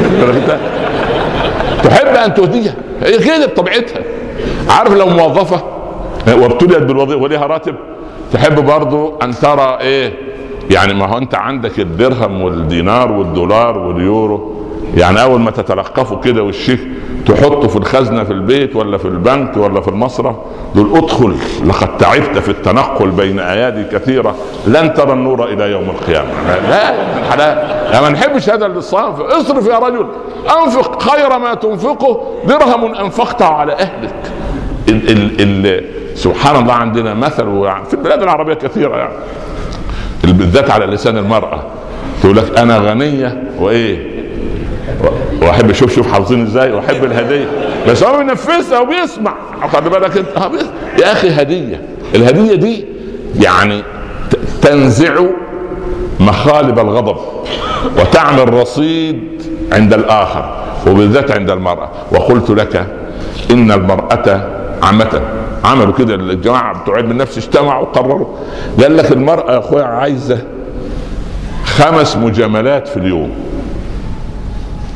تحب ان تهديها، هي كده بطبيعتها. عارف لو موظفة وابتليت بالوظيفة وليها راتب، تحب برضو ان ترى ايه يعني، ما هو انت عندك الدرهم والدينار والدولار واليورو، يعني اول ما تتلقفوا كده والشيك تحطه في الخزنة في البيت ولا في البنك ولا في المصرف، دول ادخل لقد تعبت في التنقل بين ايادي كثيرة لن ترى النور الى يوم القيامة. لا يا حلال، يعني ما نحبش هذا الصنف. اصرف يا رجل، انفق خير ما تنفقه درهم انفقته على اهلك. ال ال ال سبحان الله، عندنا مثل يعني في البلاد العربية كثيرة، يعني بالذات على لسان المرأة، تقول لك انا غنية وايه واحب، شوف شوف حافظين ازاي، واحب الهديه، بس هو بينفذها وبيسمع. خلي بالك انت يا اخي، هديه، الهديه دي يعني تنزع مخالب الغضب وتعمل رصيد عند الاخر، وبالذات عند المراه. وقلت لك ان المراه عامه عملوا كده، الجماعه بتوع علم النفس اجتمعوا وقرروا، قال لك المراه يا اخويا عايزه خمس مجاملات في اليوم.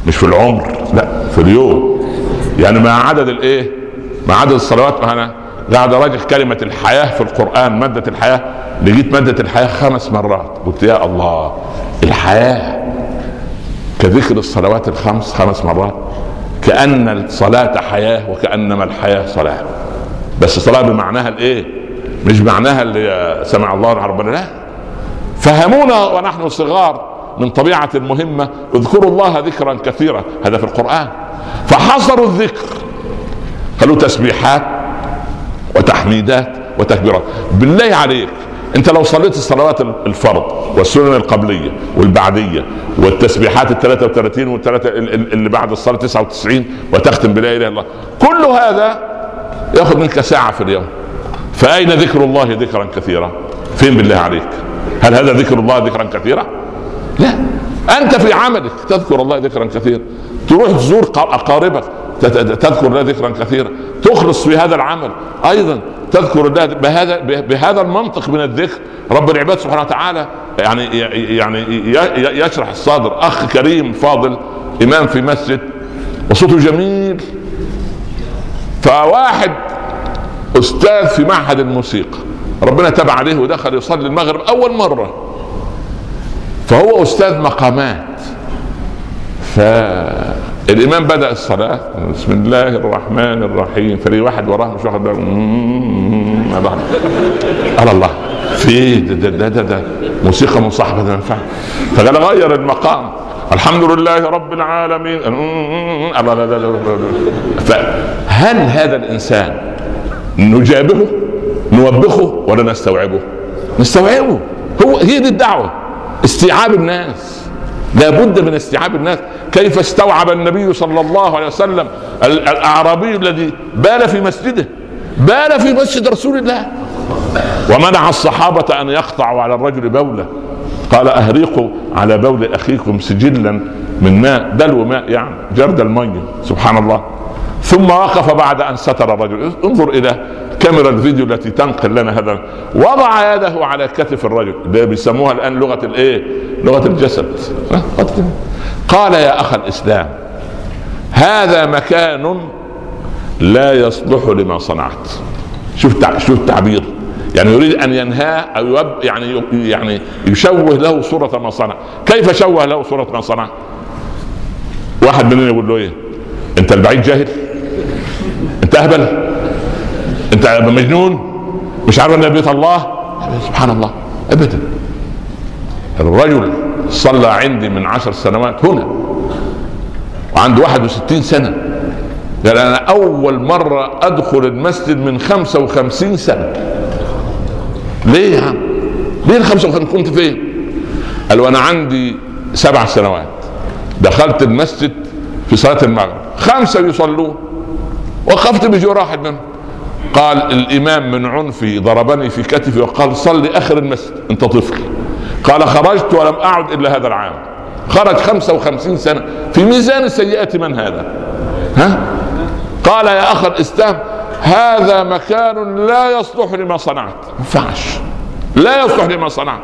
مش في العمر، لا في اليوم. يعني مع عدد الايه مع عدد الصلوات. انا قاعد اراجع كلمة الحياة في القرآن، مادة الحياة، لقيت مادة الحياة خمس مرات. قلت يا الله، الحياة كذكر الصلوات الخمس خمس مرات، كأن الصلاة حياة وكأنما الحياة صلاة. بس صلاة بمعناها الايه، مش معناها اللي سمع الله ربنا، لا. فهمونا ونحن صغار من طبيعة المهمة، اذكروا الله ذكرا كثيرا، هذا في القرآن. فحصروا الذكر، قالوا تسبيحات وتحميدات وتكبيرات. بالله عليك، انت لو صليت الصلوات الفرض والسنن القبلية والبعدية والتسبيحات الثلاثة وثلاثين والثلاثة اللي بعد الصلاة تسعة وتسعين وتختم بلا إله إلا الله، كل هذا يأخذ منك ساعة في اليوم. فأين ذكر الله ذكرا كثيرا؟ فين بالله عليك؟ هل هذا ذكر الله ذكرا كثيرا؟ لا. أنت في عملك تذكر الله ذكرا كثيرا، تروح تزور أقاربك تذكر الله ذكرا كثيرا، تخلص في هذا العمل أيضا تذكر الله بهذا بهذا المنطق من الذكر. رب العباد سبحانه وتعالى يعني يعني يشرح الصدر. أخ كريم فاضل إمام في مسجد وصوته جميل، فواحد أستاذ في معهد الموسيقى ربنا تاب عليه ودخل يصلي المغرب أول مرة، فهو أستاذ مقامات. فالإمام بدأ الصلاة بسم الله الرحمن الرحيم، فري واحد وراه مش واخد باله، قال الله في ده ده ده, ده موسيقى مصاحبة ده ينفع. فقال غير المقام، الحمد لله رب العالمين. فهل هذا الإنسان نجابهه نوبخه ولا نستوعبه؟ نستوعبه. هو هي دي الدعوة، استيعاب الناس. لا بد من استيعاب الناس. كيف استوعب النبي صلى الله عليه وسلم الأعرابي الذي بال في مسجده، بال في مسجد رسول الله، ومنع الصحابة أن يقطعوا على الرجل بوله، قال أهريقوا على بول أخيكم سجلا من ماء، دلو ماء يعني جرد المية، سبحان الله. ثم وقف بعد أن ستر الرجل. انظر إلى كاميرا الفيديو التي تنقل لنا هذا، وضع يده على كتف الرجل، ده بيسموها الآن لغة الايه، لغة الجسد. قال يا أخ الإسلام، هذا مكان لا يصلح لما صنعت. شوف شوف التعبير، يعني يريد أن ينهاه أو يوب يعني يعني يشوه له صورة ما صنع. كيف شوه له صورة ما صنع؟ واحد مننا يقول له ايه، انت البعيد جاهل، انت اهبل، انت مجنون، مش عارف ان بيت الله. سبحان الله، ابدا. الرجل صلى عندي من عشر سنوات هنا وعنده واحد وستين سنة، قال انا اول مرة ادخل المسجد من خمسة وخمسين سنة. ليه يا عم؟ ليه الخمسة وخمسين؟ كنت فين؟ قال وانا عندي سبع سنوات دخلت المسجد في صلاة المغرب، خمسة يصلون وقفت بجوار واحد منهم. قال الإمام من عنفه ضربني في كتفي وقال صلي آخر المسجد أنت طفل. قال خرجت ولم أعد إلا هذا العام. خرج خمسة وخمسين سنة في ميزان السيئات. من هذا؟ ها؟ قال يا أخ الإسلام، هذا مكان لا يصلح لما صنعت. ما ينفعش، لا يصلح لما صنعت.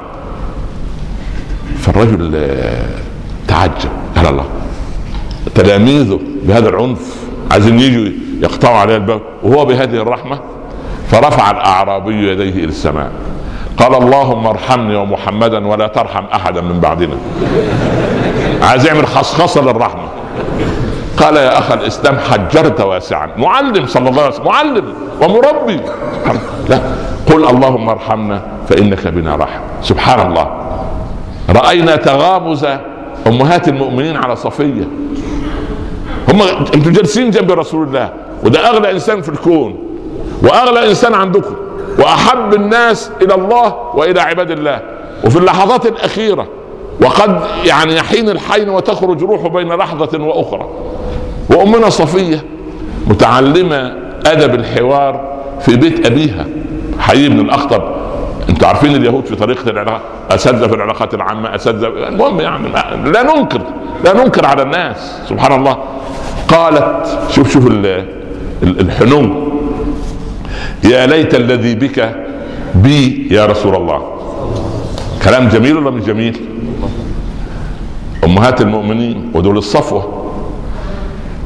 فالرجل تعجب، قال الله تلاميذه بهذا العنف عايزين يجوا يقطعوا عليه الباب وهو بهذه الرحمة. فرفع الأعرابي يديه إلى السماء قال اللهم ارحمني ومحمدا ولا ترحم أحدا من بعدنا. عايز يعمل خصخصة للرحمة. قال يا أخ الإسلام حجرت واسعا. معلم صلى الله عليه وسلم، معلم ومربي. لا، قل اللهم ارحمنا فإنك بنا رحم. سبحان الله. رأينا تغامز أمهات المؤمنين على صفية. هم انتم جالسين جنب رسول الله، وده أغلى إنسان في الكون وأغلى إنسان عندكم وأحب الناس إلى الله وإلى عباد الله. وفي اللحظات الأخيرة وقد يعني يحين الحين وتخرج روحه بين لحظة وأخرى، وأمنا صفية متعلمة أدب الحوار في بيت أبيها حيي بن الأخطب. انتوا عارفين اليهود في طريقة العلاقات، أساتذة في العلاقات العامة، أساتذة، المهم يعني لا ننكر لا ننكر على الناس. سبحان الله. قالت شوف شوف الحنو، يا ليت الذي بك بي يا رسول الله. كلام جميل ولا مش جميل؟ أمهات المؤمنين ودول الصفوة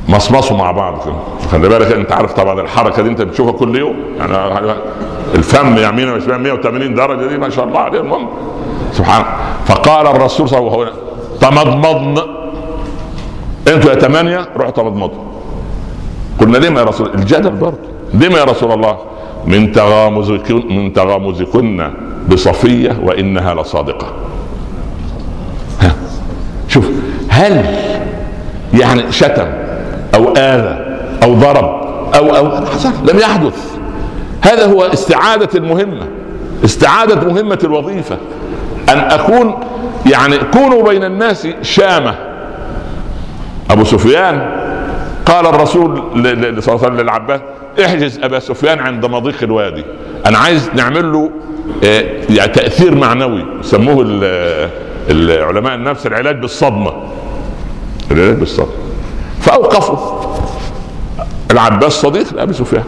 مصمصوا مع بعض كده. خلي بالك انت عارف طبعا الحركه دي انت بتشوفها كل يوم يعني، الفم يمين وشمال مية وثمانين درجه دي ما شاء الله عليه. المهم سبحان. فقال الرسول صلى الله عليه وسلم تمضمضن، انتوا يا ثمانيه روحوا تمضمضوا. قلنا ليه يا رسول؟ الجدل برضه. ليه يا رسول الله؟ من تغامزكن من تغامزكن بصفيه وانها لصادقه. ها شوف، هل يعني شتم او آذى او ضرب او او لم يحدث؟ هذا هو استعادة المهمة، استعادة مهمة الوظيفة، ان اكون يعني كونوا بين الناس شامة. ابو سفيان قال الرسول صلى الله عليه وسلم للعباس احجز ابا سفيان عند مضيق الوادي، انا عايز نعمل له يعني تأثير معنوي، يسموه العلماء النفس العلاج بالصدمة، العلاج بالصدمة. فاوقفوا العباس صديق لابي سفيان.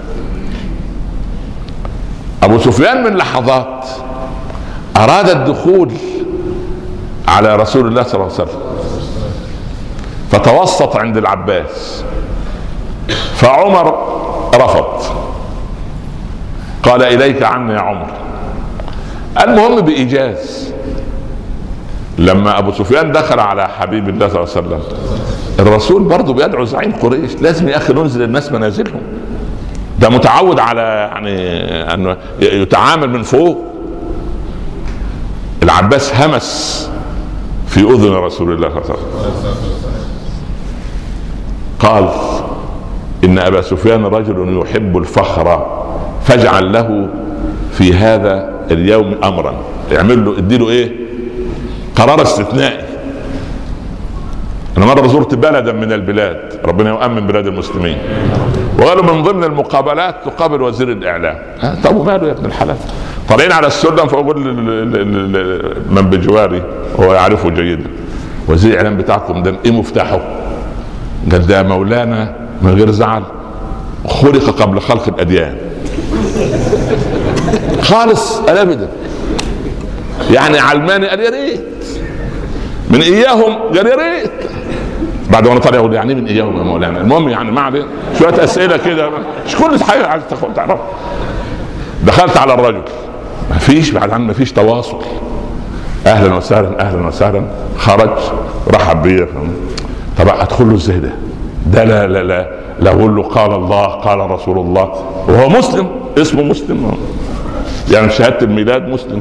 ابو سفيان من لحظات اراد الدخول على رسول الله صلى الله عليه وسلم، فتوسط عند العباس، فعمر رفض، قال اليك عني يا عمر. المهم بايجاز لما ابو سفيان دخل على حبيب الله صلى الله عليه وسلم، الرسول برضه بيدعو زعيم قريش، لازم يا اخي ننزل الناس منازلهم، ده متعود على يعني انه يتعامل من فوق. العباس همس في اذن رسول الله صلى الله عليه وسلم قال ان ابا سفيان رجل يحب الفخر، فاجعل له في هذا اليوم امرا، يعمل له اديله ايه قرار استثنائي. انا مره زرت بلدا من البلاد، ربنا يؤمن بلاد المسلمين، وقالوا من ضمن المقابلات تقابل وزير الاعلام. طب وماله يا ابن الحلال؟ طالعين على السلم، فاقول من بجواري هو يعرفه جيدا، وزير الاعلام بتاعكم ده ايه مفتاحه؟ قال ده مولانا من غير زعل خلق قبل خلق الاديان خالص الابدا. يعني علماني قال يا ريت، من اياهم قال يا ريت، بعد وانا طالع اقول يعني من اياهم يا مولانا. المهم يعني ما عليه شويه اسئله كده، مش كل حاجه عايز تعرف. دخلت على الرجل، ما فيش بعد عنه ما فيش تواصل، اهلا وسهلا اهلا وسهلا، خرج رحب بيه. طب ادخل له ازاي ده؟ ده لا لا لا لا اقول له قال الله قال رسول الله وهو مسلم، اسمه مسلم يعني شهاده الميلاد مسلم.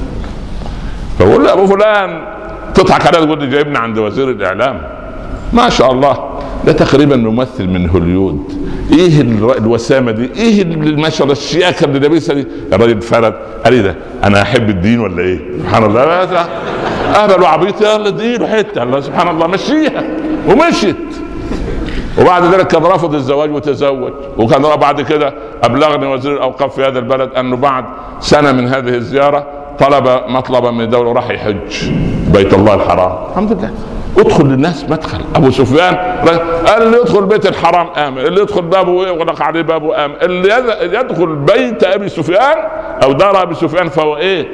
فقول له ابو فلان، تضحك عليه تقول لي جايبنا عند وزير الاعلام؟ ما شاء الله ده تقريبا ممثل من هوليود. ايه الوسامه دي؟ ايه ما شاء الله الشياكه اللي لابسها دي؟ الراجل فرد قال لي ده انا احب الدين ولا ايه؟ سبحان الله، اهبل وعبيط، يلا اديله حته، الله سبحان الله مشيها. ومشيت. وبعد ذلك كان رفض الزواج وتزوج. وكان بعد كده ابلغني وزير الاوقاف في هذا البلد انه بعد سنه من هذه الزياره طلب مطلبا من الدوله وراح يحج بيت الله الحرام. الحمد لله. ادخل للناس مدخل. ابو سفيان قال اللي يدخل بيت الحرام امن، اللي يدخل بابه يغلق عليه بابه امن، اللي يدخل بيت ابي سفيان او دار ابي سفيان فهو ايه.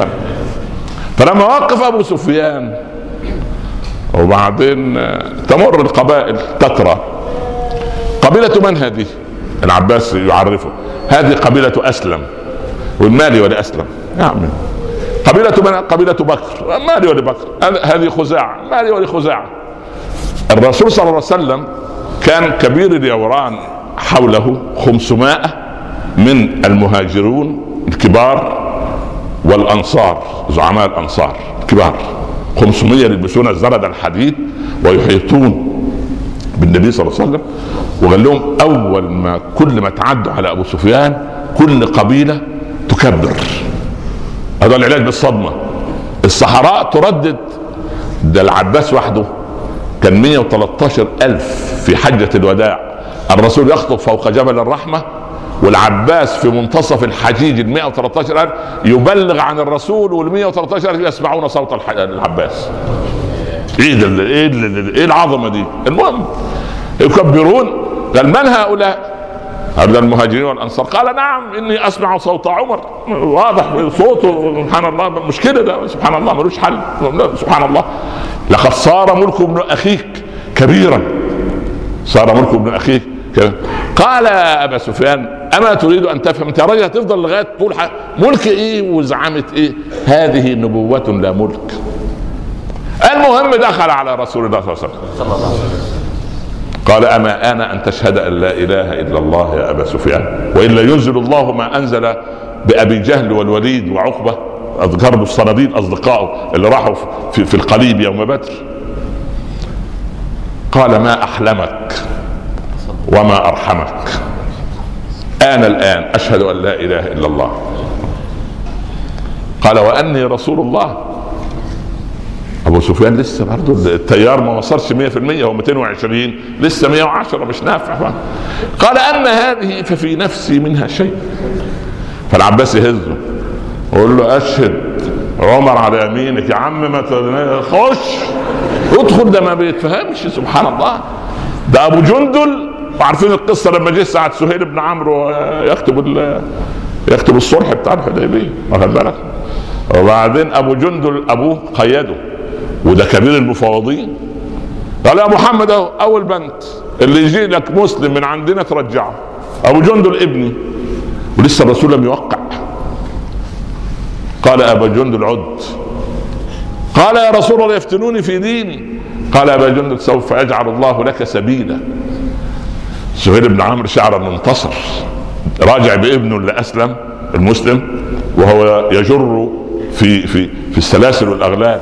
فلما وقف ابو سفيان وبعدين تمر القبائل تترى. قبيلة من هذه؟ العباس يعرفه هذه قبيلة اسلم، والمالي ولا اسلم يا عمي. قبيلة من؟ قبيلة بكر، مالي ولا بكر. هذه خزاعة، مالي ولا خزاعة. الرسول صلى الله عليه وسلم كان كبير اليوران حوله خمسمائة من المهاجرون الكبار والأنصار، زعماء الأنصار الكبار، خمسمائة يلبسون الزرد الحديد ويحيطون بالنبي صلى الله عليه وسلم. وقال لهم أول ما كل ما تعدوا على أبو سفيان كل قبيلة تكبر. هذا العلاج بالصدمة. الصحراء تردد. ده العباس وحده كان مئة وثلاثة عشر ألف في حجة الوداع، الرسول يخطب فوق جبل الرحمة، والعباس في منتصف الحجيج ال مئة وثلاثة عشر ألف يبلغ عن الرسول، وال مئة وثلاثة عشر ألف يسمعون صوت العباس. ايه ده؟ ايه ده؟ ايه العظمة دي؟ المهم يكبرون. قال من هؤلاء؟ هذا المهاجرين والأنصار. قال نعم إني أسمع صوت عمر، واضح صوته سبحان الله. مشكلة ده سبحان الله ملوش حل. سبحان الله لقد صار ملك ابن أخيك كبيرا. صار ملك ابن اخيك. قال يا ابا سفيان اما تريد ان تفهم؟ انت يا راجل هتفضل لغايه طول حياتك ملك ايه وزعامه ايه؟ هذه نبوه لا ملك. المهم دخل على رسول الله صلى الله عليه وسلم قال اما انا ان تشهد ان لا اله الا الله يا ابا سفيان والا ينزل الله ما انزل بابي جهل والوليد وعقبه اذكروا الصناديد اصدقائه اللي راحوا في, في القليب يوم بدر. قال ما احلمك وما ارحمك، انا الان اشهد ان لا اله الا الله. قال واني رسول الله. ابو سفيان لسه برضه التيار ما وصلش مية في المية، هو مئتين وعشرين لسه مية وعشرة مش نافع. قال اما هذه ففي نفسي منها شيء. فالعباس يهزه ويقول له اشهد عمر على يمينك يا عم، ما تخش ادخل، ده ما بيتفهمش. سبحان الله، ده ابو جندل. وعارفين القصه لما جه ساعه سهيل بن عمرو يكتب يكتب الصلح بتاع الحديبيه، واخد بالك؟ وبعدين ابو جندل ابوه قيده، وده كبير المفاوضين. قال يا محمد اهو اول بنت اللي يجي لك مسلم من عندنا ترجعه. ابو جندل ابني ولسه الرسول لم يوقع. قال ابا جندل عد. قال يا رسول الله يفتنوني في ديني. قال ابا جندل سوف يجعل الله لك سبيلا. سهيل بن عمرو شعر انه انتصر، راجع بابنه اللي اسلم المسلم وهو يجر في في في السلاسل والاغلال.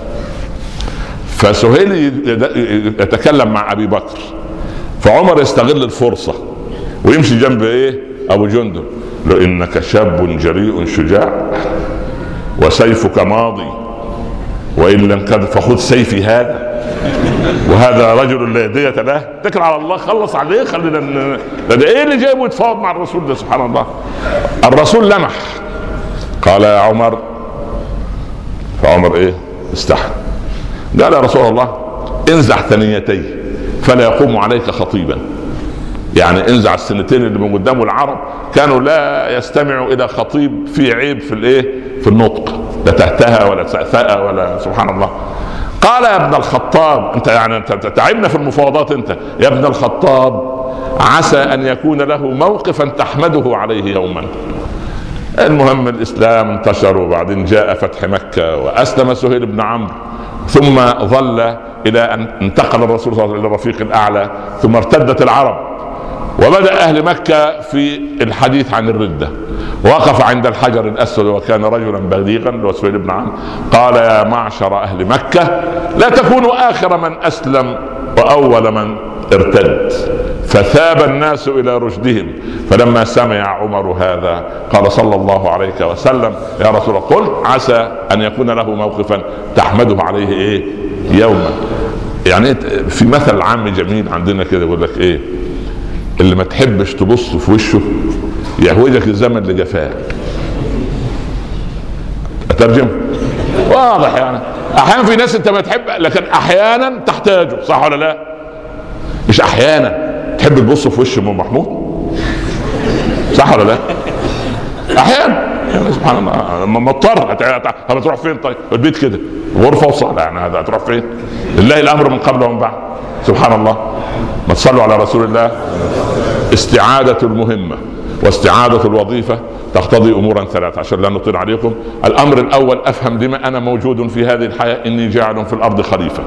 فسهيل يتكلم مع ابي بكر، فعمر يستغل الفرصه ويمشي جنب ايه ابو جندل. لو انك شاب جريء شجاع وسيفك ماضي وان لم كد فخذ سيفي هذا، وهذا رجل لا يدية له، اتكل على الله، خلص عليه، خلينا ن... ده ايه اللي جايبه يتفاوض مع الرسول ده؟ سبحان الله. الرسول لمح قال يا عمر، فعمر ايه استحى. قال يا رسول الله انزع ثنيتي فلا يقوم عليك خطيبا. يعني انزع السنتين اللي من قدامه. العرب كانوا لا يستمعوا الى خطيب فيه عيب في الايه في النطق، لا تهتهى ولا تأثأ ولا سبحان الله. قال يا ابن الخطاب، انت يعني تعبنا في المفاوضات انت يا ابن الخطاب، عسى ان يكون له موقفا تحمده عليه يوما. المهم الاسلام انتشر، وبعدين جاء فتح مكة واسلم سهيل بن عمرو، ثم ظل الى ان انتقل الرسول صلى الله عليه وسلم الى الرفيق الاعلى، ثم ارتدت العرب وبدأ اهل مكة في الحديث عن الردة. وقف عند الحجر الاسود وكان رجلا بليغا اللي هو سهيل بن عمرو، قال يا معشر اهل مكة لا تكونوا اخر من اسلم واول من ارتد. فثاب الناس الى رشدهم. فلما سمع عمر هذا قال صلى الله عليه وسلم يا رسول الله قل عسى ان يكون له موقفا تحمده عليه ايه يوما. يعني في مثل عام جميل عندنا كده يقول لك ايه، اللي ما تحبش تبص في وشه يهوجك الزمن لجفاه. اترجم واضح يعني. احيانا في ناس انت ما تحب، لكن احيانا تحتاجه، صح ولا لا؟ مش احيانا تحب تبص في وش ام محمود، صح ولا لا؟ احيانا يعني سبحان الله لما مضطر. هتروح فين طيب؟ البيت كده غرفه وصاله، يعني هذا هتروح فين؟ لله الامر من قبل ومن بعد. سبحان الله. ما تصلوا على رسول الله. استعادة المهمة واستعادة الوظيفة تقتضي امورا ثلاثة عشان لا نطيل عليكم. الامر الاول افهم بما انا موجود في هذه الحياة اني جاعل في الارض خليفة.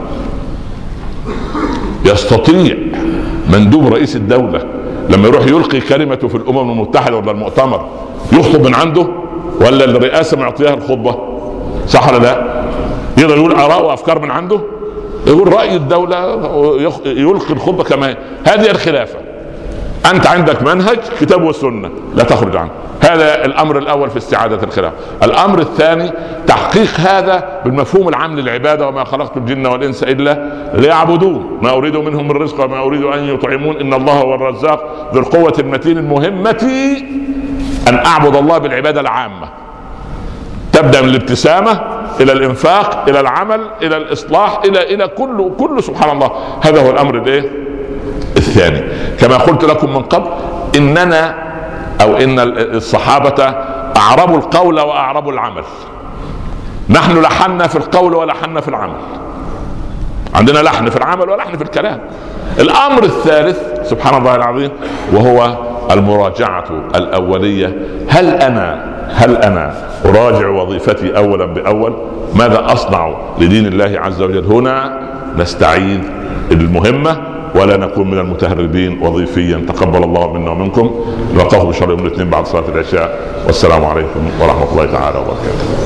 يستطيع مندوب رئيس الدولة لما يروح يلقي كلمته في الامم المتحدة ولا المؤتمر يخطب من عنده، ولا الرئاسة معطيها الخطبة؟ صح ولا لا؟ يقدر يقول اراء وافكار من عنده، يقول رأي الدولة يلقي الخطبة كما هذه الخلافة. أنت عندك منهج كتاب والسنة لا تخرج عنه. هذا الأمر الأول في استعادة الخلافة. الأمر الثاني تحقيق هذا بالمفهوم العام للعبادة، وما خلقت الجن والإنس إلا ليعبدون ما أريد منهم من رزق وما أريد أن يطعمون إن الله هو الرزاق ذو القوة المتين. المهمة أن أعبد الله بالعبادة العامة، تبدأ من الابتسامة الى الانفاق الى العمل الى الاصلاح الى الى كله كله سبحان الله. هذا هو الامر الايه الثاني. كما قلت لكم من قبل اننا او ان الصحابه اعربوا القول واعربوا العمل. نحن لحنا في القول ولحنا في العمل، عندنا لحن في العمل ولحن في الكلام. الامر الثالث سبحان الله العظيم وهو المراجعة الأولية. هل أنا هل أنا أراجع وظيفتي أولا بأول؟ ماذا أصنع لدين الله عز وجل؟ هنا نستعيذ المهمة ولا نكون من المتهربين وظيفيا. تقبل الله منا ومنكم. نلقاكم ان شاء الله يوم الاثنين بعد صلاة العشاء، والسلام عليكم ورحمة الله تعالى وبركاته.